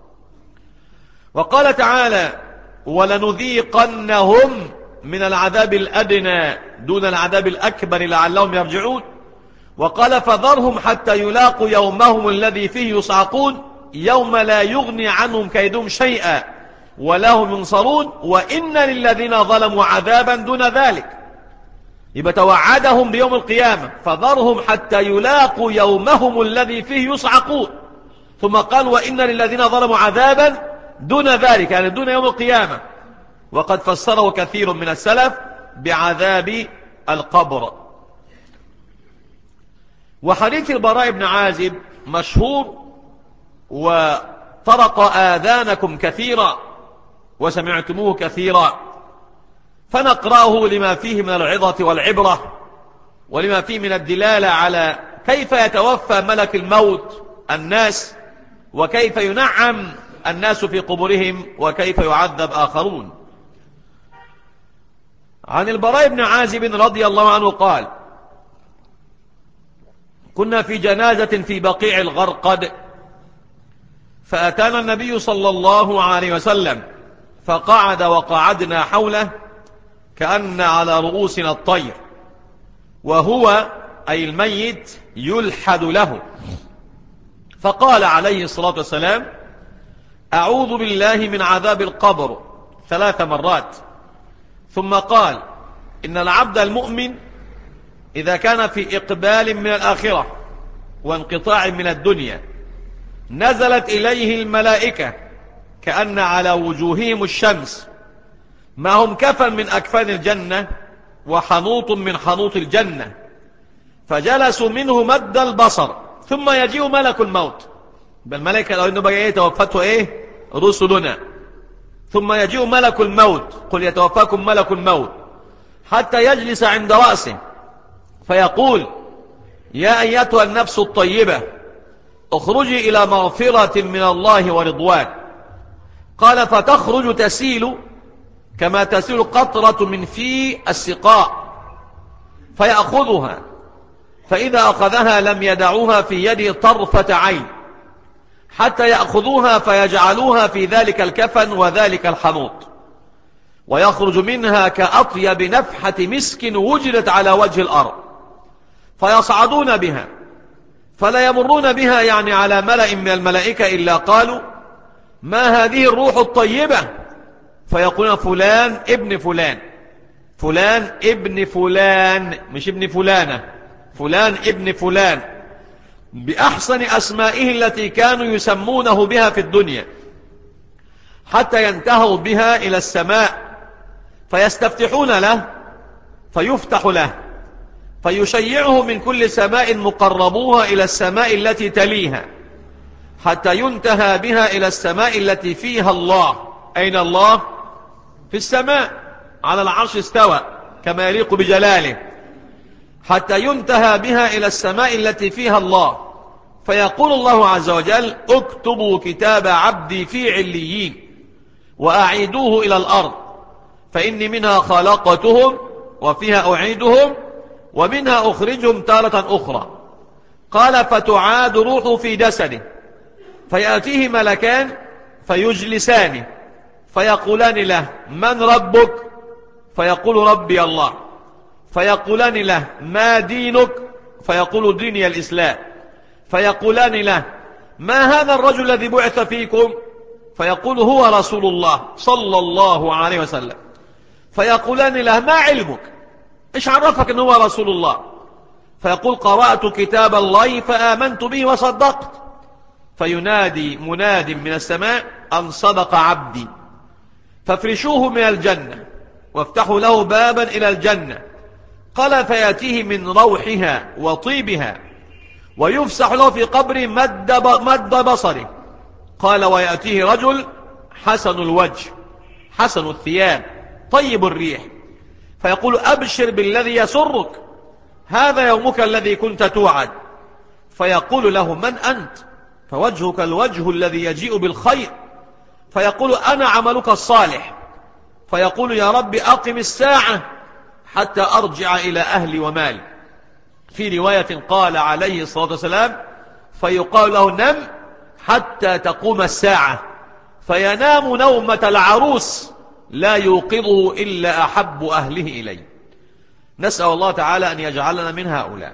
وقال تعالى: ولنذيقنهم من العذاب الأدنى دون العذاب الأكبر لعلهم يرجعون. وقال: فذرهم حتى يلاقوا يومهم الذي فيه يصعقون، يوم لا يغني عنهم كيدهم شيئا ولا هم ينصرون، وإن للذين ظلموا عذابا دون ذلك. يبقى توعدهم بيوم القيامة: فذرهم حتى يلاقوا يومهم الذي فيه يصعقون. ثم قال: وإن للذين ظلموا عذابا دون ذلك، يعني دون يوم القيامة. وقد فسره كثير من السلف بعذاب القبر. وحديث البراء بن عازب مشهور وطرق آذانكم كثيرا وسمعتموه كثيرا، فنقرأه لما فيه من العظة والعبرة ولما فيه من الدلالة على كيف يتوفى ملك الموت الناس، وكيف ينعم الناس في قبورهم، وكيف يعذب آخرون. عن البراء بن عازب رضي الله عنه قال: كنا في جنازة في بقيع الغرقد، فأتانا النبي صلى الله عليه وسلم فقعد وقعدنا حوله كأن على رؤوسنا الطير، وهو أي الميت يلحد له. فقال عليه الصلاة والسلام: أعوذ بالله من عذاب القبر ثلاث مرات. ثم قال: إن العبد المؤمن إذا كان في إقبال من الآخرة وانقطاع من الدنيا نزلت إليه الملائكة كأن على وجوههم الشمس، ما هم كفن من أكفان الجنة وحنوط من حنوط الجنة، فجلسوا منه مد البصر، ثم يجيء ملك الموت. بالملائكة لو إنه بقى إيه توفته إيه رسلنا. ثم يجيء ملك الموت، قل يتوفاكم ملك الموت، حتى يجلس عند رأسه فيقول: يا أيتها النفس الطيبة اخرجي إلى مغفرة من الله ورضوان. قال: فتخرج تسيل كما تسيل قطرة من في السقاء، فيأخذها، فإذا أخذها لم يدعوها في يده طرفة عين حتى يأخذوها فيجعلوها في ذلك الكفن وذلك الحنوط، ويخرج منها كأطيب نفحة مسك وجدت على وجه الأرض، فيصعدون بها فلا يمرون بها يعني على ملأ من الملائكة إلا قالوا: ما هذه الروح الطيبة؟ فيقولون: فلان ابن فلان، فلان ابن فلان، مش ابن فلانة، فلان ابن فلان، بأحسن أسمائه التي كانوا يسمونه بها في الدنيا، حتى ينتهوا بها إلى السماء فيستفتحون له فيفتح له، فيشيعه من كل سماء مقربوها إلى السماء التي تليها، حتى ينتهى بها إلى السماء التي فيها الله. أين الله؟ في السماء على العرش استوى كما يليق بجلاله، حتى ينتهى بها إلى السماء التي فيها الله، فيقول الله عز وجل: اكتبوا كتاب عبدي في عليين وأعيدوه إلى الأرض، فإني منها خلقتهم وفيها أعيدهم ومنها أخرجهم تارة أخرى. قال: فتعاد روحه في جسده، فيأتيه ملكان فيجلسانه فيقولان له: من ربك؟ فيقول: ربي الله. فيقولان له: ما دينك؟ فيقول: ديني الإسلام. فيقولان له: ما هذا الرجل الذي بعث فيكم؟ فيقول: هو رسول الله صلى الله عليه وسلم. فيقولان له: ما علمك؟ إيش عرفك أنه هو رسول الله؟ فيقول: قرأت كتاب الله فآمنت به وصدقت. فينادي مناد من السماء أن صدق عبدي، فافرشوه من الجنة وافتحوا له بابا إلى الجنة. قال: فيأتيه من روحها وطيبها ويفسح له في قبره مد, مد بصره. قال: ويأتيه رجل حسن الوجه حسن الثياب طيب الريح، فيقول: أبشر بالذي يسرك، هذا يومك الذي كنت توعد. فيقول له: من أنت؟ فوجهك الوجه الذي يجيء بالخير. فيقول: أنا عملك الصالح. فيقول: يا رب أقم الساعة حتى أرجع إلى أهلي ومالي. في رواية قال عليه الصلاة والسلام: فيقال له: نم حتى تقوم الساعة. فينام نومة العروس لا يوقظه إلا أحب أهله إليه. نسأل الله تعالى أن يجعلنا من هؤلاء.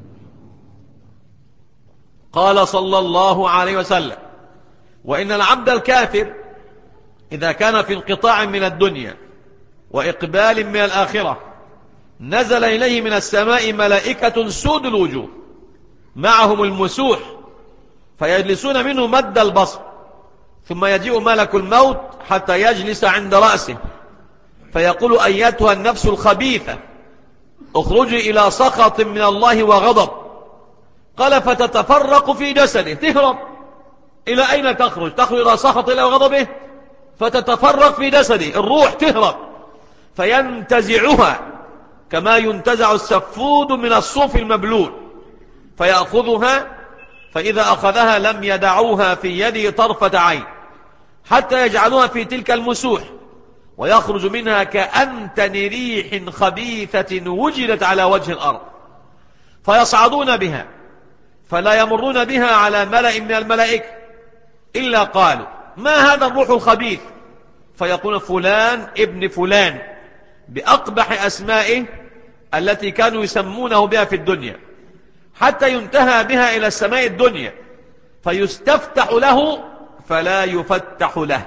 قال صلى الله عليه وسلم: وإن العبد الكافر إذا كان في انقطاع من الدنيا وإقبال من الآخرة نزل إليه من السماء ملائكة سود الوجوه معهم المسوح، فيجلسون منه مد البصر، ثم يجيء ملك الموت حتى يجلس عند رأسه فيقول: أيتها النفس الخبيثة اخرجي إلى سخط من الله وغضب. قال: فتتفرق في جسده، تهرب. إلى أين تخرج؟ تخرج إلى سخط الله وغضبه، فتتفرق في جسده، الروح تهرب، فينتزعها كما ينتزع السفود من الصوف المبلول، فيأخذها، فإذا أخذها لم يدعوها في يده طرفة عين حتى يجعلوها في تلك المسوح، ويخرج منها كأنتن ريح خبيثة وجدت على وجه الأرض. فيصعدون بها فلا يمرون بها على ملأ من الملائكة إلا قالوا: ما هذا الروح الخبيث؟ فيقول: فلان ابن فلان، بأقبح أسمائه التي كانوا يسمونه بها في الدنيا، حتى ينتهى بها إلى السماء الدنيا فيستفتح له فلا يفتح له،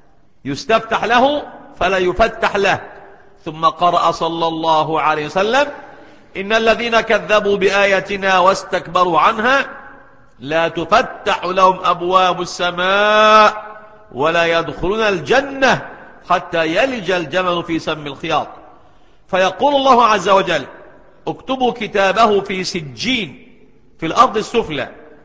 يستفتح له فلا يفتح له. ثم قرأ صلى الله عليه وسلم: إن الذين كذبوا بآياتنا واستكبروا عنها لا تفتح لهم أبواب السماء ولا يدخلون الجنة حتى يلج الجمل في سم الخياط. فيقول الله عز وجل: اكتبوا كتابه في سجين في الأرض السفلى،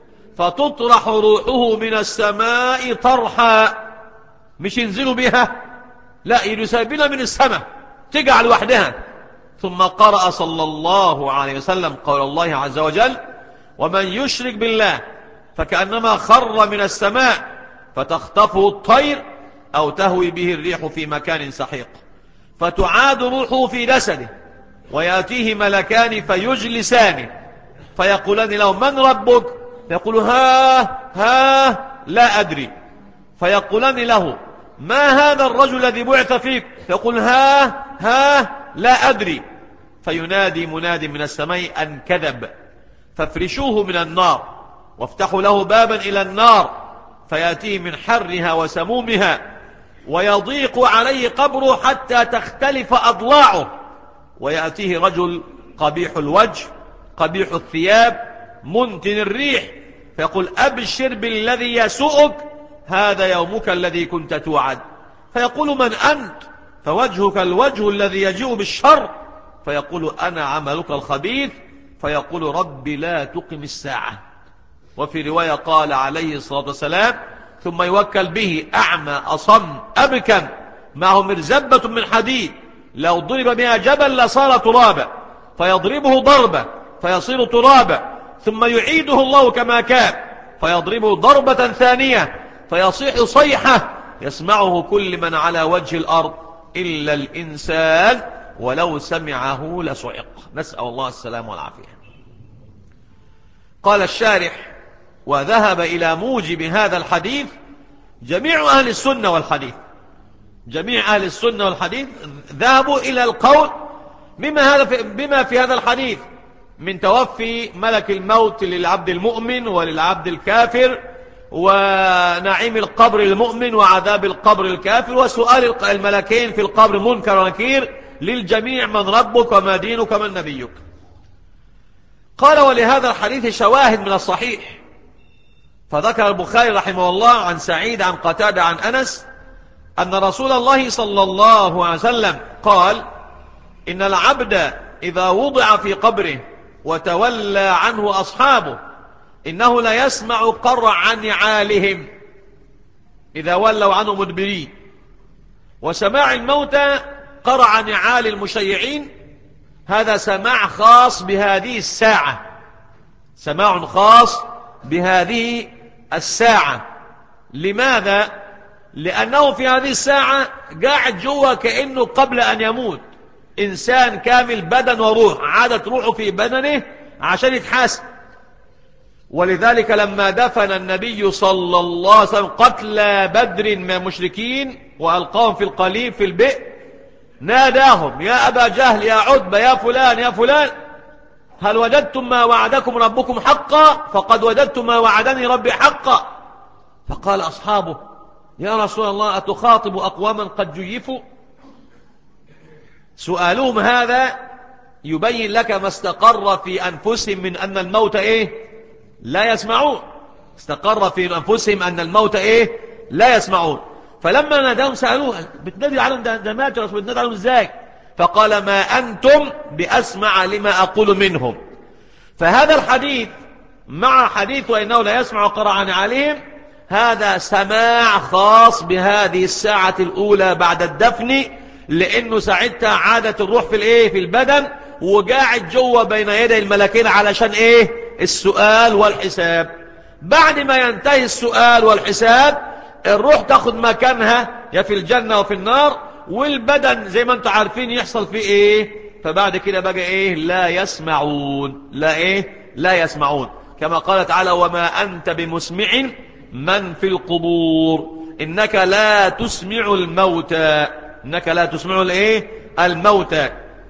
فتطرح روحه من السماء طرحا، مش ينزلوا بها، لا، يسابنا من السماء تقع لوحدها. ثم قرأ صلى الله عليه وسلم قول الله عز وجل: ومن يشرك بالله فكأنما خر من السماء فتخطفه الطير أو تهوي به الريح في مكان سحيق. فتعاد روحه في جسده ويأتيه ملكان فيجلسانه فيقولان له: من ربك؟ فيقول: ها ها لا أدري. فيقولان له: ما هذا الرجل الذي بعث فيك؟ فيقول: ها ها لا أدري. فينادي مناد من السماء أن كذب، فافرشوه من النار وافتحوا له بابا إلى النار فيأتيه من حرها وسمومها ويضيق عليه قبره حتى تختلف أضلاعه، ويأتيه رجل قبيح الوجه قبيح الثياب منتن الريح فيقول: أبشر بالذي يسوءك، هذا يومك الذي كنت توعد. فيقول: من أنت؟ فوجهك الوجه الذي يجيء بالشر. فيقول: أنا عملك الخبيث. فيقول: ربي لا تقم الساعة. وفي رواية قال عليه الصلاة والسلام: ثم يوكل به أعمى أصم أبكم معه مرزبة من حديد لو ضرب بها جبل لصار ترابا، فيضربه ضربة فيصير ترابا، ثم يعيده الله كما كان فيضربه ضربة ثانية فيصيح صيحة يسمعه كل من على وجه الأرض إلا الإنسان ولو سمعه لصعق. نسأل الله السلام والعافية. قال الشارح: وذهب إلى موجب هذا الحديث جميع أهل السنة والحديث. جميع أهل السنة والحديث ذهبوا إلى القول بما, هذا في بما في هذا الحديث من توفي ملك الموت للعبد المؤمن وللعبد الكافر، ونعيم القبر للمؤمن وعذاب القبر للكافر، وسؤال الملكين في القبر منكر ونكير للجميع: من ربك وما دينك ومن نبيك. قال: ولهذا الحديث شواهد من الصحيح. فذكر البخاري رحمه الله عن سعيد عن قتادة عن أنس أن رسول الله صلى الله عليه وسلم قال: إن العبد إذا وضع في قبره وتولى عنه أصحابه إنه لا يسمع قرع نعالهم إذا ولوا عنه مدبرين. وسماع الموتى قرع نعال المشيعين هذا سماع خاص بهذه الساعة، سماع خاص بهذه الساعة. لماذا؟ لأنه في هذه الساعة قاعد جوا كأنه قبل أن يموت، إنسان كامل بدن وروح، عادت روحه في بدنه عشان يتحاسب. ولذلك لما دفن النبي صلى الله عليه وسلم قتلى بدر من المشركين وألقاهم في القليب في البئر، ناداهم: يا أبا جهل، يا عتبة، يا فلان، يا فلان، هل وجدتم ما وعدكم ربكم حقا؟ فقد وجدتم ما وعدني ربي حقا. فقال أصحابه: يا رسول الله، أتخاطب أقواما قد جيفوا؟ سؤالهم هذا يبين لك ما استقر في أنفسهم من أن الموت إيه؟ لا يسمعون. استقر في أنفسهم أن الموت إيه؟ لا يسمعون. فلما ناداهم سألوه: بتنادي عليهم ده مات يا رسول، بتنادي عليهم إزاي؟ فقال: ما أنتم بأسمع لما أقول منهم. فهذا الحديث مع حديث وإنه لا يسمع قرعا عليهم، هذا سماع خاص بهذه الساعة الأولى بعد الدفن، لأنه ساعتها عادت الروح في الإيه؟ في البدن، وقاعد جوه بين يدي الملكين علشان إيه؟ السؤال والحساب. بعد ما ينتهي السؤال والحساب الروح تاخد مكانها يا في الجنة وفي النار، والبدن زي ما انتم عارفين يحصل فيه ايه؟ فبعد كده بقى ايه؟ لا يسمعون. لا ايه؟ لا يسمعون. كما قال تعالى: وما أنت بمسمع من في القبور إنك لا تسمع الموتى. إنك لا تسمع الايه؟ الموتى.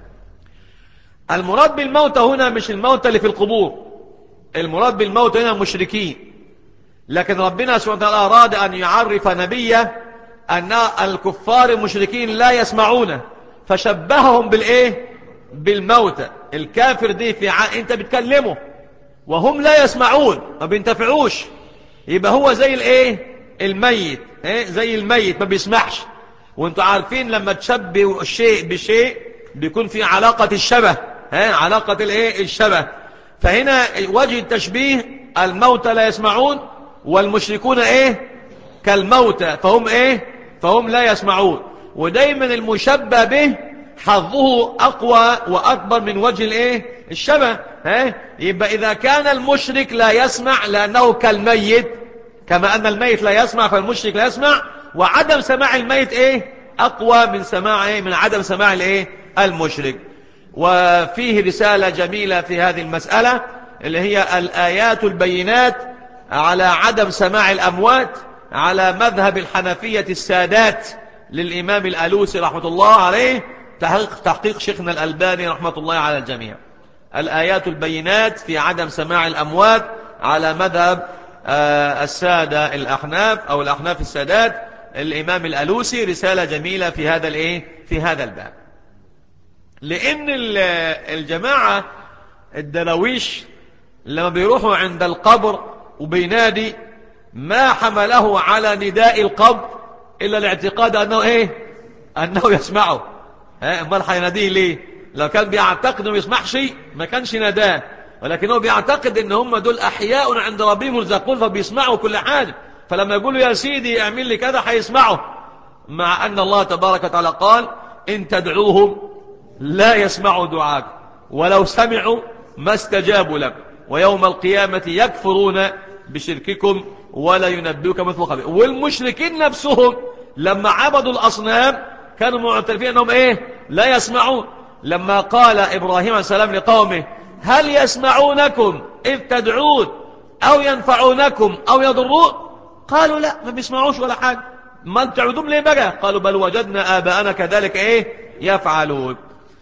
المراد بالموتى هنا مش الموتى اللي في القبور، المراد بالموتى هنا مشركين. لكن ربنا سبحانه وتعالى أراد أن يعرف نبيه أن الكفار المشركين لا يسمعون، فشبههم بالإيه؟ بالموتى. الكافر دي في ع... أنت بتكلمه وهم لا يسمعون، ما بينتفعوش، يبقى هو زي الإيه؟ الميت. إيه؟ زي الميت ما بيسمعش. وانتوا عارفين لما تشبه الشيء بشيء بيكون في علاقة الشبه، إيه؟ علاقة الإيه؟ الشبه. فهنا وجه التشبيه: الموتى لا يسمعون والمشركون ايه؟ كالموتى، فهم ايه؟ فهم لا يسمعون. ودايما المشبه به حظه اقوى واكبر من وجه الايه؟ الشبه. ها؟ يبقى اذا كان المشرك لا يسمع لانه كالميت، كما ان الميت لا يسمع فالمشرك لا يسمع، وعدم سماع الميت ايه؟ اقوى من سماع ايه؟ من عدم سماع الايه؟ المشرك. وفيه رسالة جميلة في هذه المسألة اللي هي الآيات البينات على عدم سماع الأموات على مذهب الحنفية السادات للإمام الألوسي رحمة الله عليه، تحقيق, تحقيق شيخنا الألباني رحمة الله على الجميع. الآيات البينات في عدم سماع الأموات على مذهب آه السادة الأحناف أو الأحناف السادات الإمام الألوسي، رسالة جميلة في هذا الإيه؟ في هذا الباب. لأن الجماعة الدرويش لما بيروحوا عند القبر وبينادي ما حمله على نداء القبر إلا الاعتقاد أنه إيه؟ أنه يسمعه. أمال حيناديه ليه؟ لو كان بيعتقد أنه يسمع شيء ما كانش نداه، ولكنه بيعتقد أن هم دول أحياء عند ربهم يرزقون فبيسمعوا كل حاجة، فلما يقولوا يا سيدي اعمل لي كذا هيسمعه. مع أن الله تبارك وتعالى قال: إن تدعوهم لا يسمعوا دعاك ولو سمعوا ما استجابوا لك ويوم القيامة يكفرون بشرككم ولا ينبئك مثل خبير. والمشركين نفسهم لما عبدوا الأصنام كانوا معترفين أنهم إيه لا يسمعون. لما قال إبراهيم عليه السلام لقومه هل يسمعونكم إذ تدعون أو ينفعونكم أو يضرون؟ قالوا لا ما بيسمعوش ولا حاجة. ما تعودون ليه بقى؟ قالوا بل وجدنا آباءنا كذلك إيه يفعلون.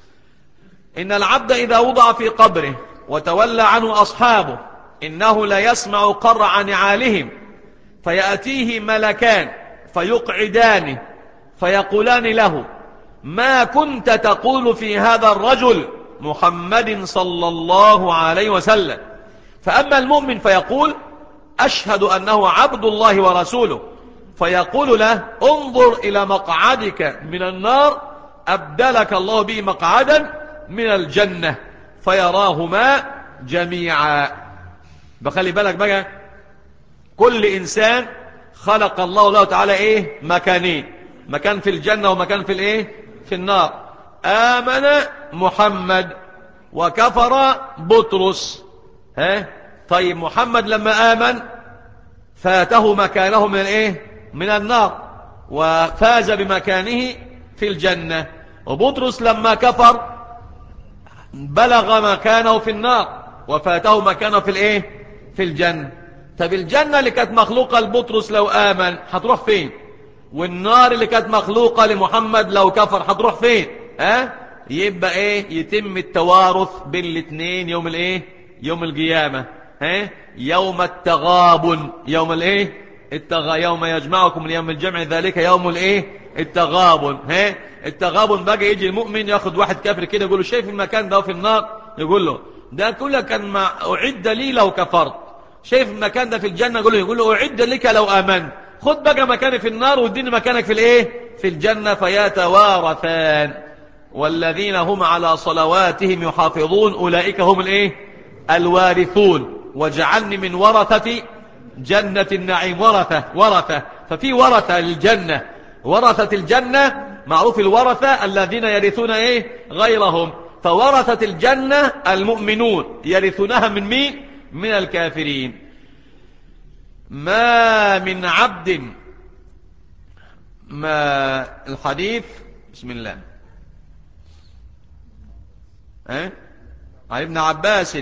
إن العبد إذا وضع في قبره وتولى عنه أصحابه إنه لا يسمع قرع نعالهم فيأتيه ملكان فيقعدانه فيقولان له ما كنت تقول في هذا الرجل محمد صلى الله عليه وسلم؟ فأما المؤمن فيقول أشهد أنه عبد الله ورسوله فيقول له انظر إلى مقعدك من النار أبدلك الله به مقعدا من الجنة فيراهما جميعا. بخلي بالك بقى كل إنسان خلق الله له تعالى إيه مكانين، مكان في الجنة ومكان في الإيه في النار. آمن محمد وكفر بطرس. ها طيب محمد لما آمن فاته مكانه من الإيه من النار وفاز بمكانه في الجنة. وبطرس لما كفر بلغ مكانه في النار وفاته مكانه في الإيه في الجنة. طب الجنة اللي كانت مخلوقة لبطرس لو آمن هتروح فين؟ والنار اللي كانت مخلوقة لمحمد لو كفر هتروح فين؟ ها يبقى ايه يتم التوارث بين الاثنين يوم الايه يوم القيامة. ها يوم التغابن يوم الايه التغ... يوم يجمعكم ليوم الجمع ذلك يوم الايه التغابن. ها التغابن بقى يجي المؤمن ياخد واحد كافر كده يقول له شايف المكان ده في النار؟ يقول له ده كله كان مع... أعد لي لو كفرت. شايف المكان ده في الجنة؟ يقول له يقول له أعد لك لو آمنت. خد بقى مكاني في النار واديني مكانك في الايه في الجنة فيتوارثان. والذين هم على صلواتهم يحافظون أولئك هم الايه الوارثون. واجعلني من ورثة جنة النعيم. ورثة ورثة ففي ورثة للجنة. ورثة الجنة معروف الورثة الذين يرثون ايه غيرهم. فورثة الجنة المؤمنون يرثونها من مين؟ من الكافرين. ما من عبد ما الحديث بسم الله أه؟ عن ابن عباس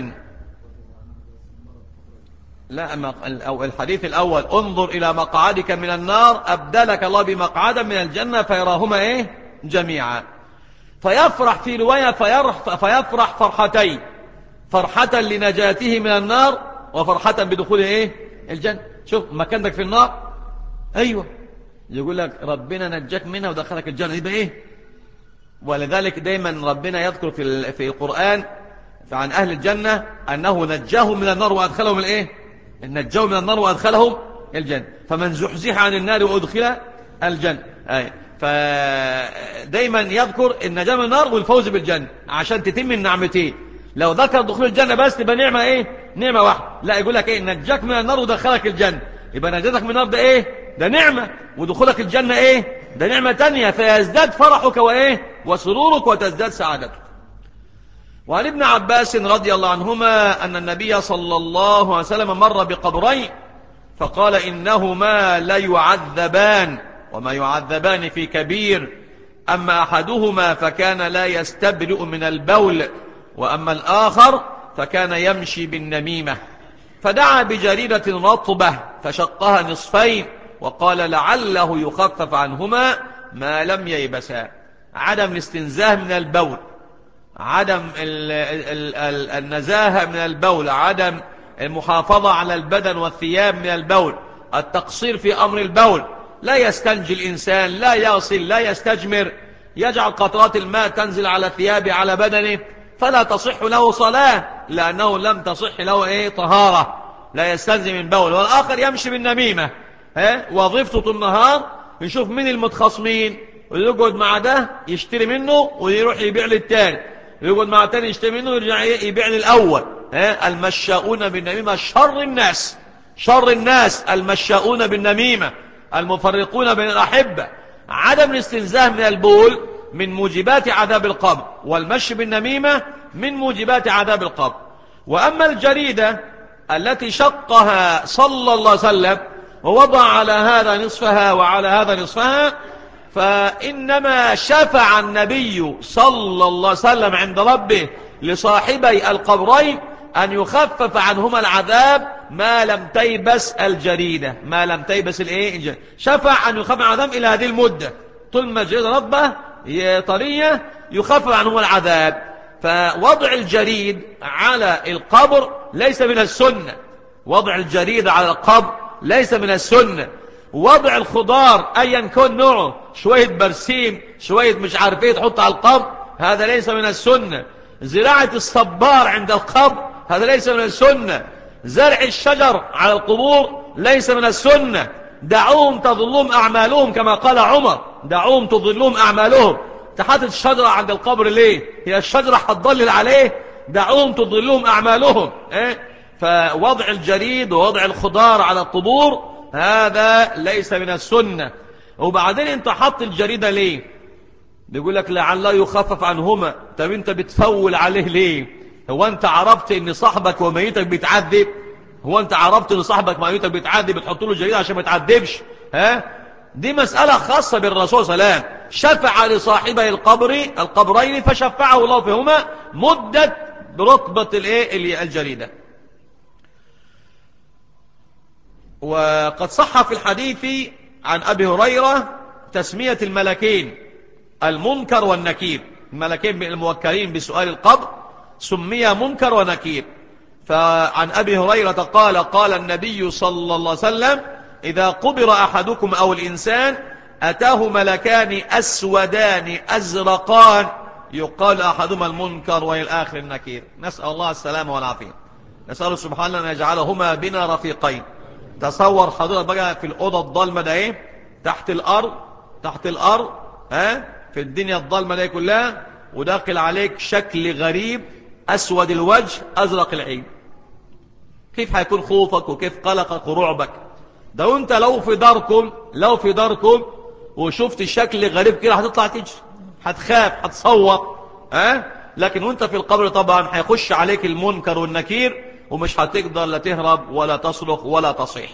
لا أو الحديث الأول انظر إلى مقعدك من النار أبدلك الله بمقعدا من الجنة فيراهما إيه جميعا. فيفرح في رواية فيرح فيفرح فرحتين، فرحة لنجاته من النار وفرحة بدخول إيه الجنة. شوف مكانك في النار أيوة يقول لك ربنا نجاك منها ودخلك الجنة يبقى إيه. ولذلك دايما ربنا يذكر في في القرآن عن أهل الجنة أنه نجاهم من النار وأدخلهم الإيه نجاهم من النار وأدخلهم الجنة. فمن زحزح عن النار وأدخل الجنة أي. فدايما يذكر النجاة من النار والفوز بالجنة عشان تتم النعمتين. لو ذكر دخول الجنة بس تبقى نعمة ايه نعمة واحدة. لا يقول لك ايه نجاك من النار ودخلك الجنة يبقى نجاتك من النار ده ايه ده نعمة ودخولك الجنة ايه ده نعمة تانية. فيزداد فرحك وايه وسرورك وتزداد سعادتك. وعن ابن عباس رضي الله عنهما أن النبي صلى الله عليه وسلم مر بقبرين فقال إنهما لا يعذبان وما يعذبان في كبير أما أحدهما فكان لا يستبرئ من البول وأما الآخر فكان يمشي بالنميمة. فدعا بجريدة رطبة فشقها نصفين وقال لعله يخفف عنهما ما لم ييبسا. عدم الاستنزاه من البول، عدم ال ال ال النزاهة من البول، عدم المحافظة على البدن والثياب من البول، التقصير في أمر البول. لا يستنجي الإنسان، لا يصل، لا يستجمر، يجعل قطرات الماء تنزل على ثيابه على بدنه فلا تصح له صلاة لأنه لم تصح له إيه طهارة. لا يستنزي من بول. والآخر يمشي بالنميمة ها وظيفته طول النهار يشوف مين المتخاصمين ويقعد مع ده يشتري منه ويروح يبيع للتاني، يقعد مع التاني يشتري منه ويرجع يبيع للأول. ها المشاؤون بالنميمة شر الناس، شر الناس المشاؤون بالنميمة المفرقون بين الأحبة. عدم الاستنزاه من البول من موجبات عذاب القبر، والمشي بالنميمة من موجبات عذاب القبر. وأما الجريدة التي شقها صلى الله عليه وسلم ووضع على هذا نصفها وعلى هذا نصفها، فإنما شفع النبي صلى الله عليه وسلم عند ربه لصاحبي القبرين أن يخفف عنهما العذاب ما لم تيبس الجريدة، ما لم تيبس الايه، شفع أن يخفف العذاب إلى هذه المدة، طول ما الجريدة ربه طرية يخفف عنهما العذاب. فوضع الجريد على القبر ليس من السنة، وضع الجريد على القبر ليس من السنة. وضع الخضار أيا كان نوعه، شوية برسيم شوية مش عارف ايه تحط على القبر، هذا ليس من السنة. زراعة الصبار عند القبر هذا ليس من السنة. زرع الشجر على القبور ليس من السنة. دعوهم تظلهم أعمالهم كما قال عمر، دعوهم تظلهم أعمالهم. تحت الشجرة عند القبر ليه؟ هي الشجرة هتضلل عليه؟ دعوهم تظلهم أعمالهم. إيه؟ فوضع الجريد ووضع الخضار على القبور هذا ليس من السنة. وبعدين انت حط الجريدة ليه؟ بيقول لك لعله يخفف عنهما. طب انت بتفول عليه ليه؟ هو انت عرفت ان صاحبك وميتك بيتعذب؟ هو انت عرفت ان صاحبك وميتك بيتعذب بتحط له جريدة عشان ما يتعذبش؟ ها؟ دي مسألة خاصة بالرسول صلى الله عليه وسلم. شفع لصاحبي القبر القبرين فشفعه الله فيهما مدة برتبة الايه الجريدة. وقد صح في الحديث عن أبي هريرة تسمية الملكين المنكر والنكير، الملكين الموكلين بسؤال القبر سمي منكر ونكير. فعن أبي هريرة قال قال النبي صلى الله عليه وسلم إذا قبر أحدكم أو الإنسان أتاه ملكان أسودان أزرقان يقال أحدهما المنكر والآخر النكير. نسأل الله السلامة والعافية. نسأل سبحانه أن يجعلهما بنا رفيقين. تصور حضرتك بقى في الأوضة الضلمة ده ايه، تحت الأرض تحت الأرض ها، في الدنيا الضلمة ده كلها، وداخل عليك شكل غريب أسود الوجه أزرق العين. كيف هيكون خوفك وكيف قلقك ورعبك؟ ده انت لو في داركم لو في داركم وشفت شكل غريب كده هتطلع تجري، هتخاف هتصوت ها. لكن وانت في القبر طبعا هيخش عليك المنكر والنكير ومش هتقدر لا تهرب ولا تصرخ ولا تصيح.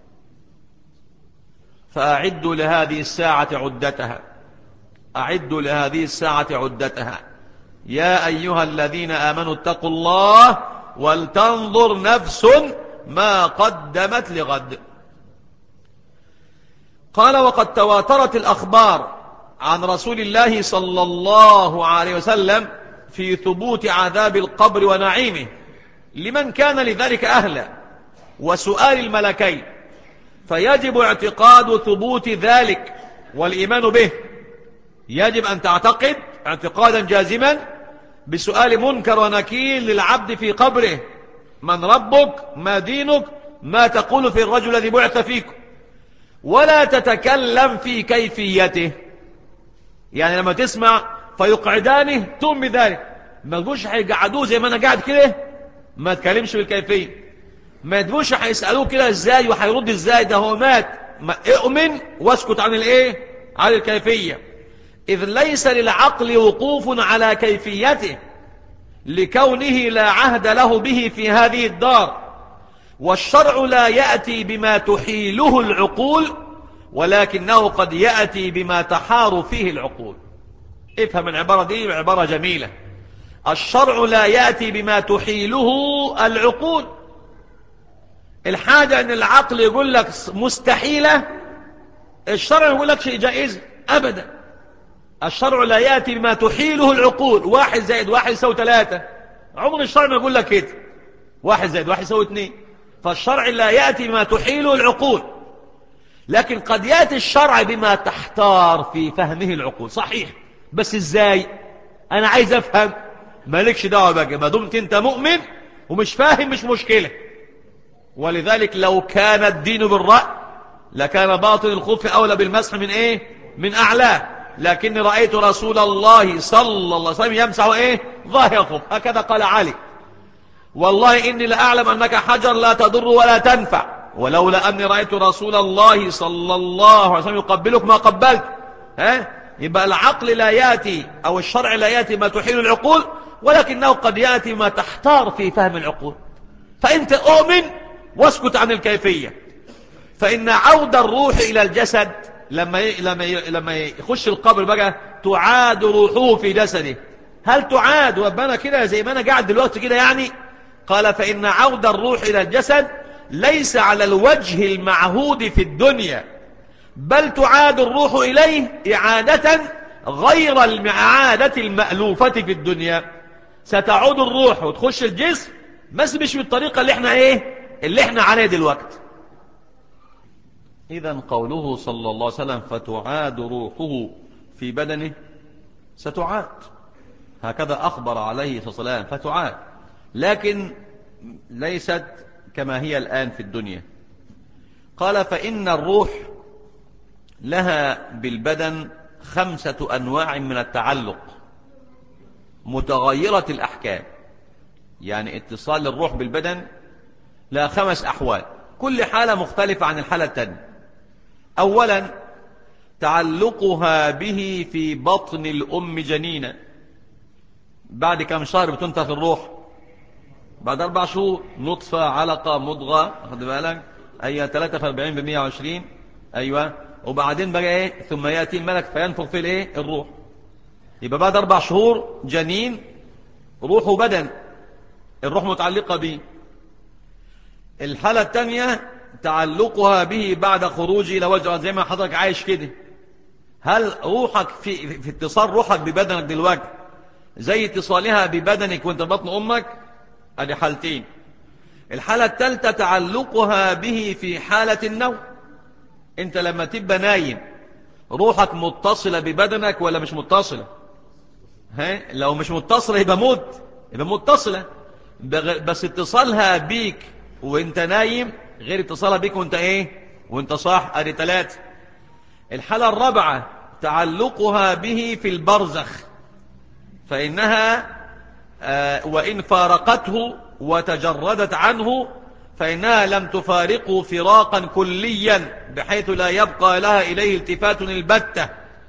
فأعدوا لهذه الساعة عدتها، أعدوا لهذه الساعة عدتها. يا أيها الذين آمنوا اتقوا الله ولتنظر نفس ما قدمت لغد. قال وقد تواترت الأخبار عن رسول الله صلى الله عليه وسلم في ثبوت عذاب القبر ونعيمه لمن كان لذلك أهلا وسؤال الملكين، فيجب اعتقاد ثبوت ذلك والإيمان به. يجب أن تعتقد اعتقادا جازما بسؤال منكر ونكير للعبد في قبره: من ربك؟ ما دينك؟ ما تقول في الرجل الذي بعث فيكم؟ ولا تتكلم في كيفيته. يعني لما تسمع فيقعدانه تؤمن بذلك، ما تقولش هيقعدوه زي ما انا قاعد كده، ما تكلمش بالكيفية. ما تقولش هيسألوه كده ازاي وهيرد ازاي، ده هو مات. ما اؤمن واسكت عن الايه، عن الكيفية، اذ ليس للعقل وقوف على كيفيته لكونه لا عهد له به في هذه الدار. والشرع لا يأتي بما تحيله العقول ولكنه قد يأتي بما تحار فيه العقول. افهم العبارة دي، عبارة جميلة. الشرع لا يأتي بما تحيله العقول. الحاجة ان العقل يقول لك مستحيلة، الشرع يقول لك شيء جائز ابدا. الشرع لا يأتي بما تحيله العقول. واحد زائد واحد يساوي ثلاثة، عمر الشرع ما يقول لك كده. واحد زائد واحد يساوي اثنين. فالشرع لا يأتي بما تحيله العقول، لكن قد يأتي الشرع بما تحتار في فهمه العقول. صحيح، بس ازاي؟ انا عايز افهم. مالكش دعوه بقى، ما دمت انت مؤمن ومش فاهم مش مشكله. ولذلك لو كان الدين بالرأي لكان باطن الخف اولى بالمسح من ايه، من اعلاه. لكني رأيت رسول الله صلى الله عليه وسلم يمسح ايه، ظاهر الخف، هكذا قال علي: والله إني لأعلم أنك حجر لا تضر ولا تنفع، ولولا أني رأيت رسول الله صلى الله عليه وسلم يقبلك ما قبلت. ها؟ يبقى العقل لا يأتي أو الشرع لا يأتي ما تحيل العقول، ولكنه قد يأتي ما تحتار في فهم العقول. فأنت أؤمن واسكت عن الكيفية. فإن عود الروح إلى الجسد لما ي... لما ي... لما يخش القبر بقى تعاد روحه في جسده. هل تعاد وابنا كده زي ما أنا قاعد دلوقتي كده يعني؟ قال فإن عود الروح إلى الجسد ليس على الوجه المعهود في الدنيا، بل تعاد الروح إليه إعادة غير الإعادة المألوفة في الدنيا. ستعود الروح وتخش الجسم، بس مش بالطريقة اللي احنا ايه اللي احنا عليه دلوقتي. إذن قوله صلى الله عليه وسلم فتعاد روحه في بدنه، ستعاد، هكذا أخبر عليه الصلاة والسلام، فتعاد، لكن ليست كما هي الآن في الدنيا. قال فإن الروح لها بالبدن خمسة أنواع من التعلق متغيرة الأحكام. يعني اتصال الروح بالبدن لها خمس أحوال، كل حالة مختلفة عن الحالة الثانية. أولا تعلقها به في بطن الأم جنينا. بعد كم شهر بتنتهي الروح؟ بعد أربع شهور. نطفة، علقة، مضغة، خد بالك، أي ثلاثة في أربعين بمئة وعشرين، أيوة. وبعدين بقى إيه؟ ثم يأتي الملك فينفخ في الإيه؟ الروح. يبقى بعد أربع شهور جنين، روح وبدن، الروح متعلقة به. الحالة الثانية تعلقها به بعد خروجه إلى وجهه، زي ما حضرتك عايش كده. هل روحك في, في اتصال روحك ببدنك دلوقتي زي اتصالها ببدنك وانت بطن أمك؟ ادي حالتين. الحالة الثالثة تعلقها به في حالة النوم. انت لما تبقى نايم روحك متصلة ببدنك ولا مش متصلة؟ ها؟ لو مش متصلة يبقى موت، يبقى متصلة، بس اتصالها بيك وانت نايم غير اتصالها بيك وانت ايه وانت صاح. ادي ثلاثة. الحالة الرابعة تعلقها به في البرزخ، فإنها آه وإن فارقته وتجردت عنه فإنها لم تفارقه فراقا كليا بحيث لا يبقى لها إليه التفات البتة،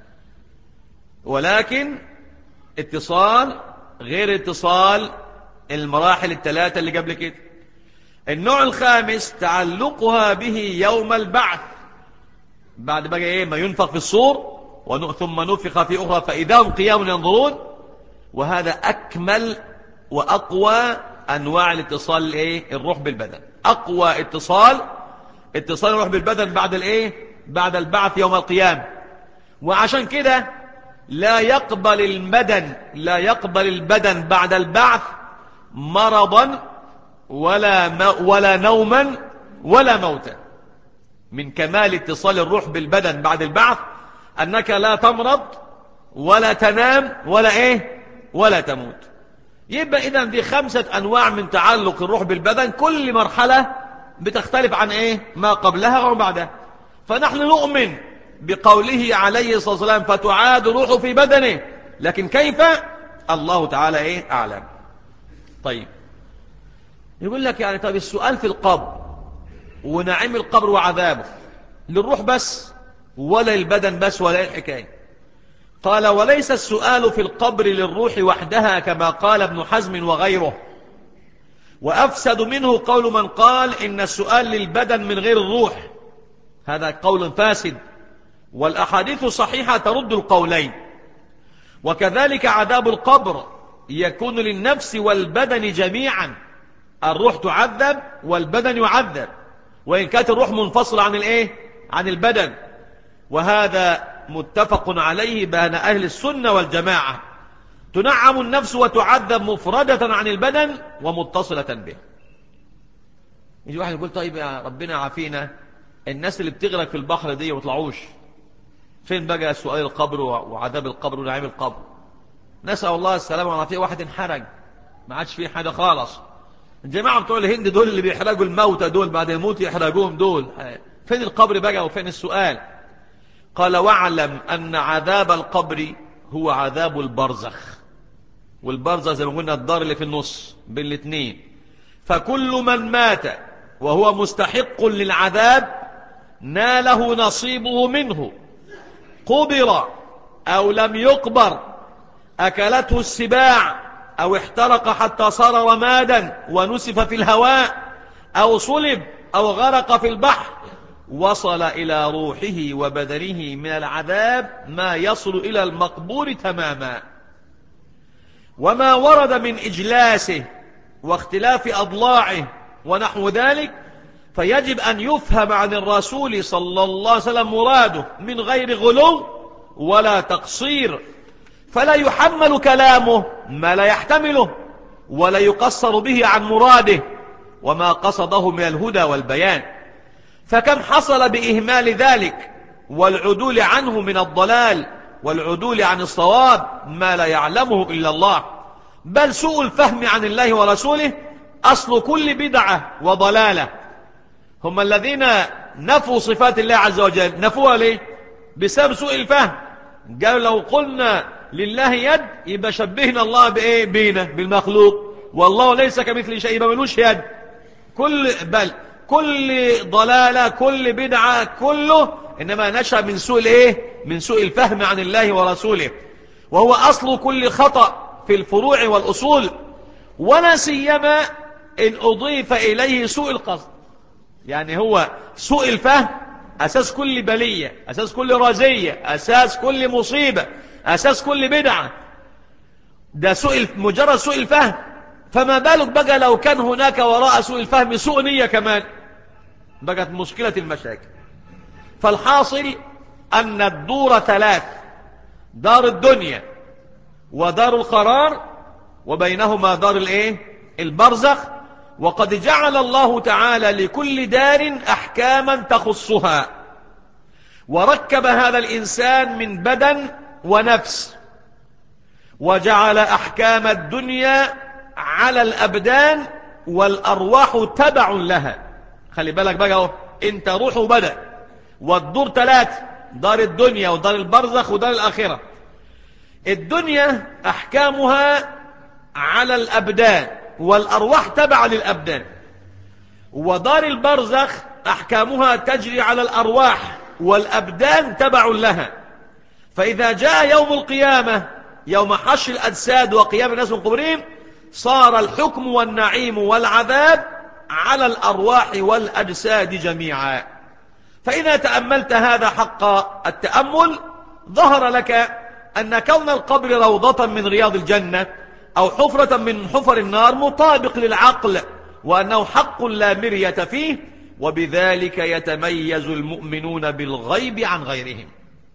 ولكن اتصال غير اتصال المراحل الثلاثة اللي قبل كده. النوع الخامس تعلقها به يوم البعث، بعد بقى ايه ما ينفخ في الصور ثم نفخ في أخرى فإذا هم قيام ينظرون. وهذا أكمل وأقوى أنواع الاتصال الايه الروح بالبدن. أقوى اتصال اتصال الروح بالبدن بعد الايه بعد البعث يوم القيامة. وعشان كده لا يقبل البدن لا يقبل البدن بعد البعث مرضا ولا ولا نوما ولا موتا. من كمال اتصال الروح بالبدن بعد البعث أنك لا تمرض ولا تنام ولا ايه ولا تموت. يبقى إذن دي خمسة أنواع من تعلق الروح بالبدن، كل مرحلة بتختلف عن ايه ما قبلها أو بعدها. فنحن نؤمن بقوله عليه الصلاة والسلام فتعاد روحه في بدنه، لكن كيف الله تعالى ايه أعلم. طيب يقول لك يعني طيب السؤال في القبر ونعيم القبر وعذابه للروح بس ولا البدن بس ولا الحكاية؟ قال وليس السؤال في القبر للروح وحدها كما قال ابن حزم وغيره، وأفسد منه قول من قال إن السؤال للبدن من غير الروح، هذا قول فاسد، والأحاديث صحيحة ترد القولين. وكذلك عذاب القبر يكون للنفس والبدن جميعا، الروح تعذب والبدن يعذب، وإن كانت الروح منفصلة عن الايه عن البدن. وهذا متفق عليه بين أهل السنة والجماعة، تنعم النفس وتعذب مفردة عن البدن ومتصلة به. يجي واحد يقول طيب يا ربنا عافينا، الناس اللي بتغرق في البحر دي وطلعوش، فين بقى سؤال القبر وعذاب القبر ونعيم القبر؟ نسأل الله السلامة والعافية. واحد انحرق ما عادش فيه حاجة خالص. الجماعة بتوع الهند دول اللي بيحرقوا الموتى دول بعد الموت يحرقوهم دول، فين القبر بقى وفين السؤال؟ قال واعلم أن عذاب القبر هو عذاب البرزخ، والبرزخ زي ما قلنا الدار اللي في النص بين الاثنين. فكل من مات وهو مستحق للعذاب ناله نصيبه منه، قبر أو لم يقبر أكلته السباع أو احترق حتى صار رمادا ونسف في الهواء أو صلب أو غرق في البحر وصل إلى روحه وبدنه من العذاب ما يصل إلى المقبور تماما. وما ورد من إجلاسه واختلاف أضلاعه ونحو ذلك فيجب أن يفهم عن الرسول صلى الله عليه وسلم مراده من غير غلو ولا تقصير، فلا يحمل كلامه ما لا يحتمله ولا يقصر به عن مراده وما قصده من الهدى والبيان. فكم حصل بإهمال ذلك والعدول عنه من الضلال والعدول عن الصواب ما لا يعلمه إلا الله. بل سوء الفهم عن الله ورسوله أصل كل بدعة وضلالة. هم الذين نفوا صفات الله عز وجل نفوها ليه؟ بسبب سوء الفهم. قالوا لو قلنا لله يد يبقى شبهنا الله بإيه؟ بينا بالمخلوق، والله ليس كمثل شيء، يبقى ملوش يد. كل بل كل ضلالة كل بدعة كله إنما نشأ من سوء الإيه؟ من سوء الفهم عن الله ورسوله، وهو أصل كل خطأ في الفروع والأصول، ولا سيما إن أضيف إليه سوء القصد. يعني هو سوء الفهم أساس كل بلية، أساس كل رزية، أساس كل مصيبة، أساس كل بدعة. ده سوء مجرد سوء الفهم، فما بالك بقى لو كان هناك وراء سوء الفهم سوء نية كمان، بقت مشكلة المشاكل. فالحاصل أن الدور ثلاث: دار الدنيا ودار القرار وبينهما دار الايه؟ البرزخ. وقد جعل الله تعالى لكل دار أحكاما تخصها، وركب هذا الإنسان من بدن ونفس، وجعل أحكام الدنيا على الأبدان والأرواح تبع لها. خلي بالك بقى اهو، انت روح وبدن، والدور ثلاث: دار الدنيا ودار البرزخ ودار الآخرة. الدنيا أحكامها على الأبدان والأرواح تبع للأبدان، ودار البرزخ أحكامها تجري على الأرواح والأبدان تبع لها. فإذا جاء يوم القيامة، يوم حشر الأجساد وقيام الناس من قبورهم، صار الحكم والنعيم والعذاب على الأرواح والأجساد جميعا. فإذا تأملت هذا حق التأمل ظهر لك أن كون القبر روضة من رياض الجنة أو حفرة من حفر النار مطابق للعقل، وأنه حق لا مرية فيه، وبذلك يتميز المؤمنون بالغيب عن غيرهم.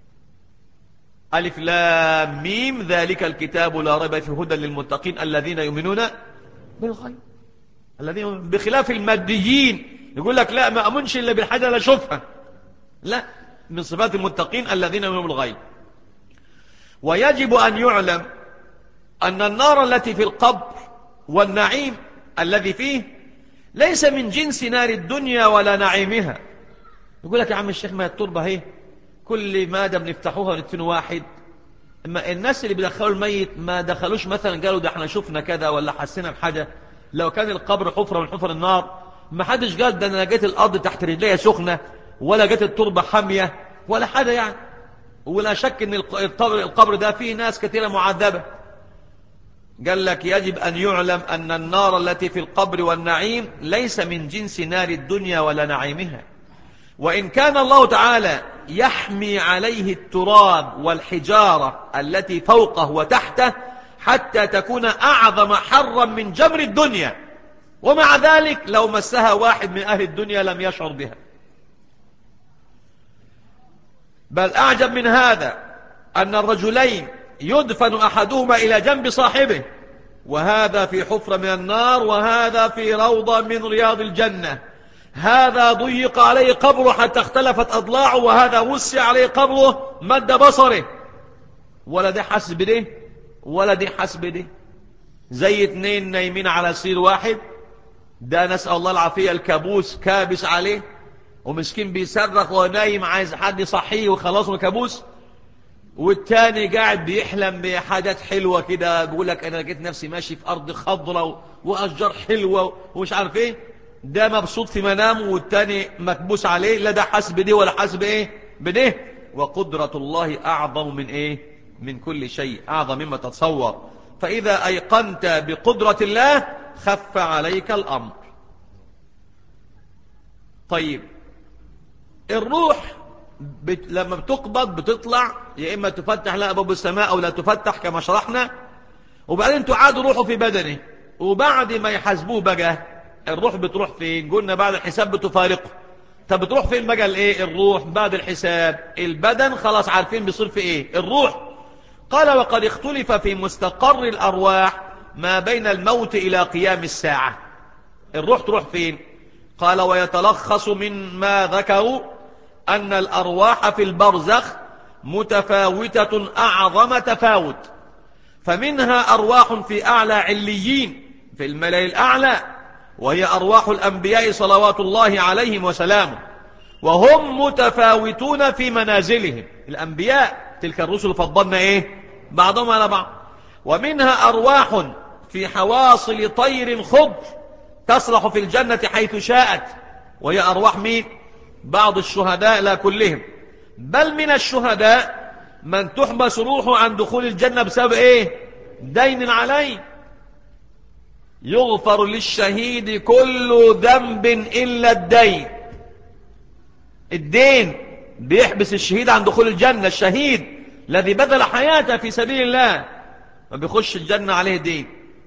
ألف لام ميم ذلك الكتاب لا ريب فيه هدى للمتقين الذين يؤمنون بالغيب. الذين بخلاف الماديين يقول لك لا ما أمنش إلا بالحاجة لا أشوفها، لا، من صفات المتقين الذين يؤمنون بالغيب. ويجب أن يعلم أن النار التي في القبر والنعيم الذي فيه ليس من جنس نار الدنيا ولا نعيمها. يقول لك يا عم الشيخ ما التربة هي كل مادة بنفتحوها ونتفنوا واحد. اما الناس اللي بيدخلوا الميت ما دخلوش مثلا قالوا ده احنا شفنا كذا ولا حسينا بحاجة. لو كان القبر حفرة من حفر النار ما حدش قال ده انا لقيت الارض تحت رجليها سخنة ولا لقيت التربة حامية ولا حاجة يعني. ولا شك ان القبر ده فيه ناس كثيرة معذبة. قال لك يجب أن يعلم أن النار التي في القبر والنعيم ليس من جنس نار الدنيا ولا نعيمها. وإن كان الله تعالى يحمي عليه التراب والحجارة التي فوقه وتحته حتى تكون أعظم حرا من جمر الدنيا، ومع ذلك لو مسها واحد من أهل الدنيا لم يشعر بها. بل أعجب من هذا أن الرجلين يدفن أحدهما إلى جنب صاحبه، وهذا في حفرة من النار وهذا في روضة من رياض الجنة. هذا ضيق عليه قبره حتى اختلفت أضلاعه، وهذا وسع عليه قبره مد بصره. ولا دي حسب ده ولا دي حسب ده، زي اتنين نايمين على سرير واحد. ده نسأل الله العافية الكابوس كابس عليه ومسكين بيصرخ ونايم عايز حد يصحيه وخلاص من الكابوس، والتاني قاعد بيحلم بحاجات حلوة كده، بيقول لك انا لقيت نفسي ماشي في ارض خضراء واشجار حلوة ومش عارف ايه. ده مبسوط في منامه والتاني مكبوس عليه. لا ده حسب دي ولا حسب ايه بده. وقدرة الله اعظم من ايه من كل شيء، أعظم مما تتصور. فإذا أيقنت بقدرة الله خف عليك الأمر. طيب الروح بت... لما بتقبض بتطلع، يا إما تفتح لها أبواب السماء أو لا تفتح كما شرحنا، وبعدين تعاد روحه في بدنه، وبعد ما يحاسبوه بقى الروح بتروح فين؟ قلنا بعد الحساب بتفارقه. طب بتروح فين بقى الايه الروح بعد الحساب؟ البدن خلاص عارفين بيصير في ايه الروح. قال وقد اختلف في مستقر الأرواح ما بين الموت إلى قيام الساعة. الروح تروح فين؟ قال ويتلخص من ما ذكروا أن الأرواح في البرزخ متفاوتة أعظم تفاوت، فمنها أرواح في أعلى عليين في الملأ الأعلى، وهي أرواح الأنبياء صلوات الله عليهم وسلامه، وهم متفاوتون في منازلهم. الأنبياء تلك الرسل فضلنا إيه بعضهم على بعض. ومنها أرواح في حواصل طير خضر تسرح في الجنة حيث شاءت، وهي أرواح مين؟ بعض الشهداء لا كلهم، بل من الشهداء من تحبس روحه عن دخول الجنة بسبب إيه؟ دين عليه. يغفر للشهيد كل ذنب إلا الدين. الدين بيحبس الشهيد عن دخول الجنة. الشهيد الذي بذل حياته في سبيل الله ما بيخش الجنة عليه دين.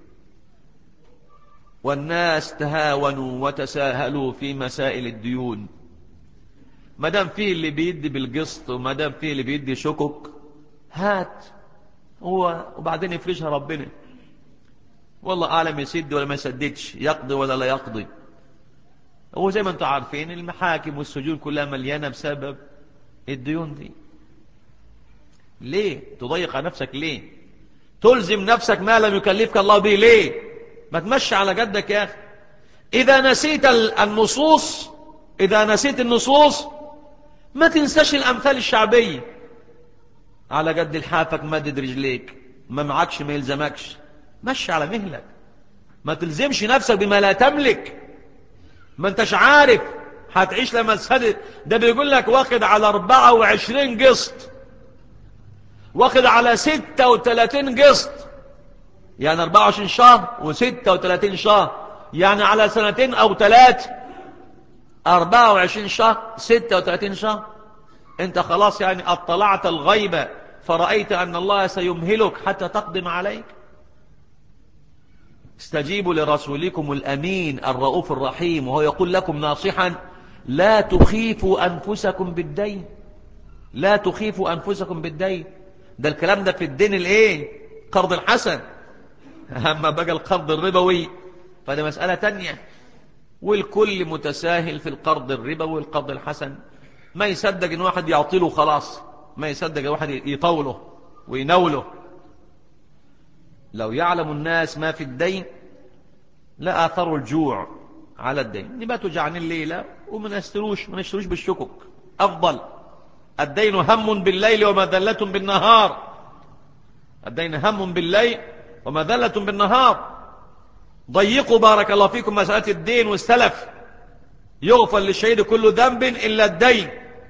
والناس تهاونوا وتساهلوا في مسائل الديون. ما دام فيه اللي بيدي بالقسط وما دام فيه اللي بيدي شكك، هات هو وبعدين يفرشها ربنا. والله أعلم يسد ولا ما يسددش، يقضي ولا لا يقضي. هو زي ما انتم عارفين المحاكم والسجون كلها مليانة بسبب الديون دي. ليه تضيق على نفسك؟ ليه تلزم نفسك ما لم يكلفك الله به؟ ليه ما تمشي على جدك يا أخي؟ إذا نسيت النصوص إذا نسيت النصوص ما تنساش الأمثال الشعبية. على قد لحافك مدد رجليك، ما معكش ما يلزمكش، مشي على مهلك، ما تلزمش نفسك بما لا تملك. ما انتش عارف هتعيش لما تسدد. ده بيقول لك واخد على أربعة وعشرين قسط، واخد على ستة وثلاثين قسط، يعني أربعة وعشرين شهر وستة وثلاثين شهر، يعني على سنتين أو ثلاث، أربعة وعشرين شهر ستة وثلاثين شهر. انت خلاص يعني اطلعت الغيبة فرأيت أن الله سيمهلك حتى تقدم عليك. استجيبوا لرسولكم الأمين الرؤوف الرحيم وهو يقول لكم ناصحا لا تخيفوا أنفسكم بالدين. لا تخيفوا أنفسكم بالدين. ده الكلام ده في الدين الايه قرض الحسن. أما بقى القرض الربوي فده مسألة تانية، والكل متساهل في القرض الربوي والقرض الحسن. ما يصدق ان واحد يعطله خلاص، ما يصدق ان واحد يطوله وينوله. لو يعلم الناس ما في الدين لا آثروا الجوع على الدين. نباتوا جعانين الليلة وما نشتروش ما نشتروش بالشكك. أفضل. الدين هم بالليل ومذلة بالنهار. الدين هم بالليل ومذلة بالنهار. ضيقوا بارك الله فيكم مسألة الدين والسلف. يغفر للشهيد كل ذنب إلا الدين.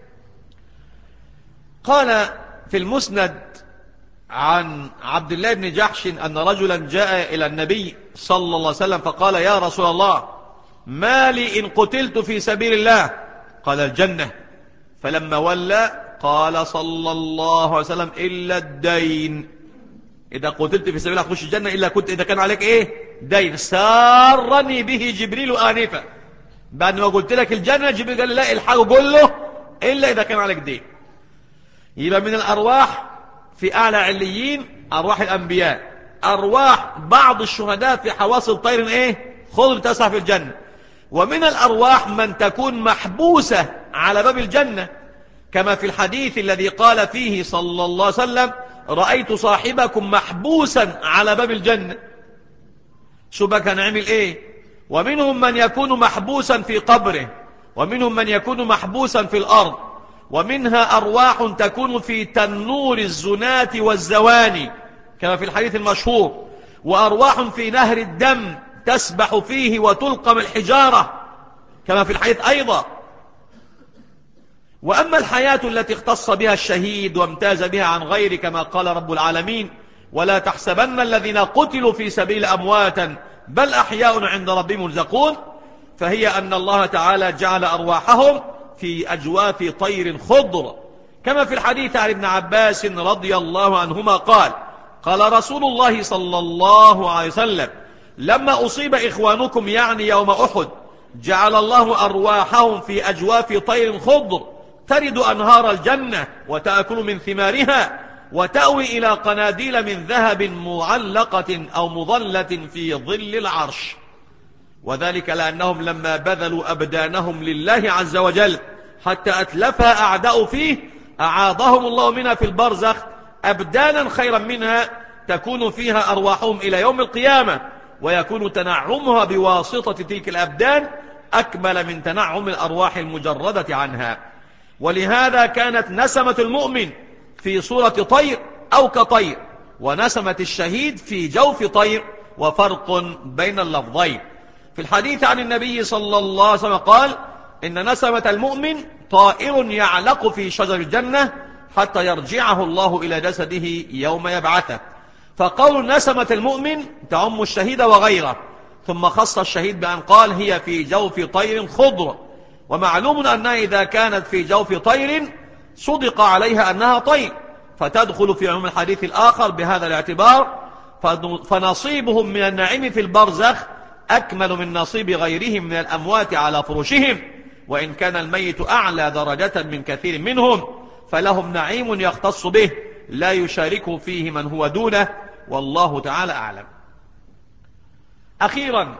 قال في المسند عن عبد الله بن جحش أن رجلا جاء إلى النبي صلى الله عليه وسلم فقال يا رسول الله ما لي إن قتلت في سبيل الله؟ قال الجنة. فلما ولى قال صلى الله عليه وسلم إلا الدين. إذا قتلت في سبيل الله تخش الجنة إلا كنت إذا كان عليك إيه دين. سارني به جبريل آنفا. بعد ما قلت لك الجنة جبريل قال لا الحاجة قول له إلا إذا كان عليك دين. يبقى من الأرواح في أعلى عليين أرواح الأنبياء، أرواح بعض الشهداء في حواصل طير إيه خضر تسعى في الجنة. ومن الأرواح من تكون محبوسة على باب الجنة كما في الحديث الذي قال فيه صلى الله عليه وسلم رأيت صاحبكم محبوسا على باب الجنة. شو بقى هنعمل إيه؟ ومنهم من يكون محبوسا في قبره، ومنهم من يكون محبوسا في الأرض، ومنها أرواح تكون في تنور الزنات والزواني كما في الحديث المشهور، وأرواح في نهر الدم تسبح فيه وتلقم الحجارة كما في الحديث أيضا، وأما الحياة التي اختص بها الشهيد وامتاز بها عن غيره كما قال رب العالمين: ولا تحسبن الذين قتلوا في سبيل أمواتا بل أحياء عند ربهم يرزقون، فهي أن الله تعالى جعل أرواحهم في أجواف طير خضر، كما في الحديث عن ابن عباس رضي الله عنهما قال: قال رسول الله صلى الله عليه وسلم: لما أصيب إخوانكم يعني يوم أحد جعل الله أرواحهم في أجواف طير خضر ترد أنهار الجنة وتأكل من ثمارها وتأوي إلى قناديل من ذهب معلقة أو مظلة في ظل العرش. وذلك لأنهم لما بذلوا أبدانهم لله عز وجل حتى أتلفها أعداء فيه أعاضهم الله منها في البرزخ أبدانا خيرا منها تكون فيها أرواحهم إلى يوم القيامة، ويكون تنعمها بواسطة تلك الأبدان أكمل من تنعم الأرواح المجردة عنها. ولهذا كانت نسمة المؤمن في صورة طير أو كطير، ونسمة الشهيد في جوف طير، وفرق بين اللفظين. في الحديث عن النبي صلى الله عليه وسلم قال: إن نسمة المؤمن طائر يعلق في شجر الجنة حتى يرجعه الله إلى جسده يوم يبعثه. فقول نسمة المؤمن تعم الشهيد وغيره، ثم خص الشهيد بأن قال: هي في جوف طير خضر. ومعلوم أنها إذا كانت في جوف طير صدق عليها أنها طير، فتدخل في عموم الحديث الآخر بهذا الاعتبار، فنصيبهم من النعيم في البرزخ أكمل من نصيب غيرهم من الأموات على فرشهم، وإن كان الميت أعلى درجة من كثير منهم، فلهم نعيم يختص به لا يشاركه فيه من هو دونه، والله تعالى أعلم. أخيرا،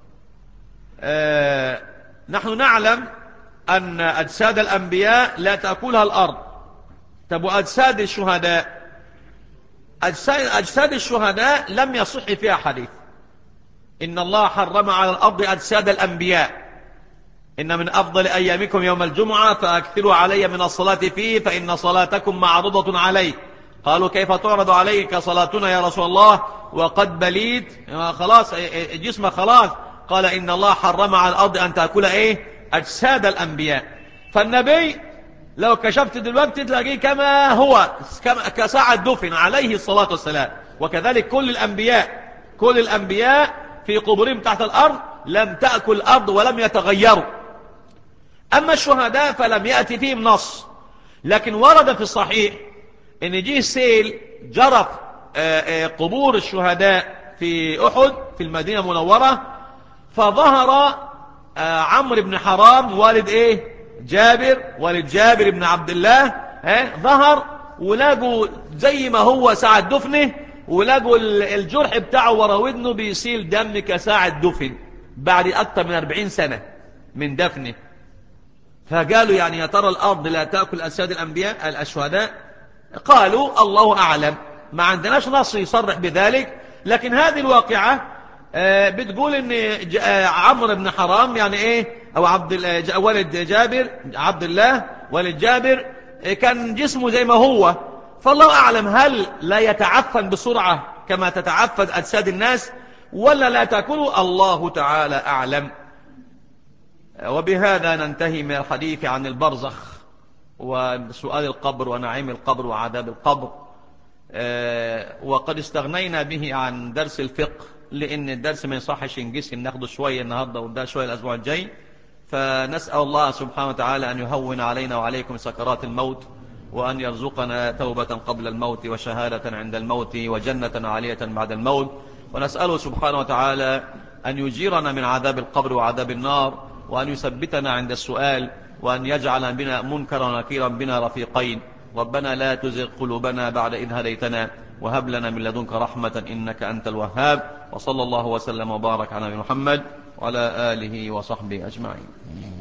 آه نحن نعلم أن أجساد الأنبياء لا تأكلها الأرض. طب وأجساد الشهداء؟ أجساد الشهداء لم يصح فيها حديث. إن الله حرم على الأرض أجساد الأنبياء، إن من أفضل أيامكم يوم الجمعة فأكثروا علي من الصلاة فيه فإن صلاتكم معروضة علي. قالوا: كيف تعرض عليك صلاتنا يا رسول الله وقد بليت خلاص جسمك خلاص؟ قال: إن الله حرم على الأرض أن تأكل إيه؟ أجساد الأنبياء. فالنبي لو كشفت دلوقتي تلاقيه كما هو كساعة دفن عليه الصلاة والسلام. وكذلك كل الأنبياء كل الأنبياء في قبورهم تحت الأرض لم تأكل الأرض ولم يتغيروا. أما الشهداء فلم يأتي فيهم نص، لكن ورد في الصحيح أن جه سيل جرف قبور الشهداء في أحد في المدينة المنورة، فظهر عمرو بن حرام والد إيه؟ جابر، والد جابر بن عبد الله، ها ظهر ولاقوا زي ما هو ساعة دفنه، ولاقوا الجرح بتاعه ورا ودنه بيسيل دم كساعة دفن بعد أكثر من أربعين سنة من دفنه. فقالوا: يعني يا ترى الأرض لا تأكل أجساد الأنبياء الشهداء؟ قالوا: الله أعلم، ما عندناش نص يصرح بذلك، لكن هذه الواقعة بتقول ان عمرو بن حرام يعني ايه، او عبد والد جابر عبد الله والد جابر كان جسمه زي ما هو، فالله اعلم هل لا يتعفن بسرعة كما تتعفن اجساد الناس ولا لا تاكله، الله تعالى اعلم. وبهذا ننتهي من الحديث عن البرزخ وسؤال القبر ونعيم القبر وعذاب القبر، وقد استغنينا به عن درس الفقه لأن الدرس ما يصحش ينقسم، ناخده شوية النهاردة وده شوية الأسبوع الجاي. فنسأل الله سبحانه وتعالى أن يهون علينا وعليكم سكرات الموت، وأن يرزقنا توبة قبل الموت وشهادة عند الموت وجنة عالية بعد الموت. ونسأله سبحانه وتعالى أن يجيرنا من عذاب القبر وعذاب النار، وأن يثبتنا عند السؤال، وأن يجعل بنا منكرا ونكيرا بنا رفيقين. ربنا لا تزغ قلوبنا بعد إذ هديتنا وهب لنا من لدنك رحمة إنك أنت الوهاب. وصلى الله وسلم وبارك على محمد وعلى آله وصحبه أجمعين.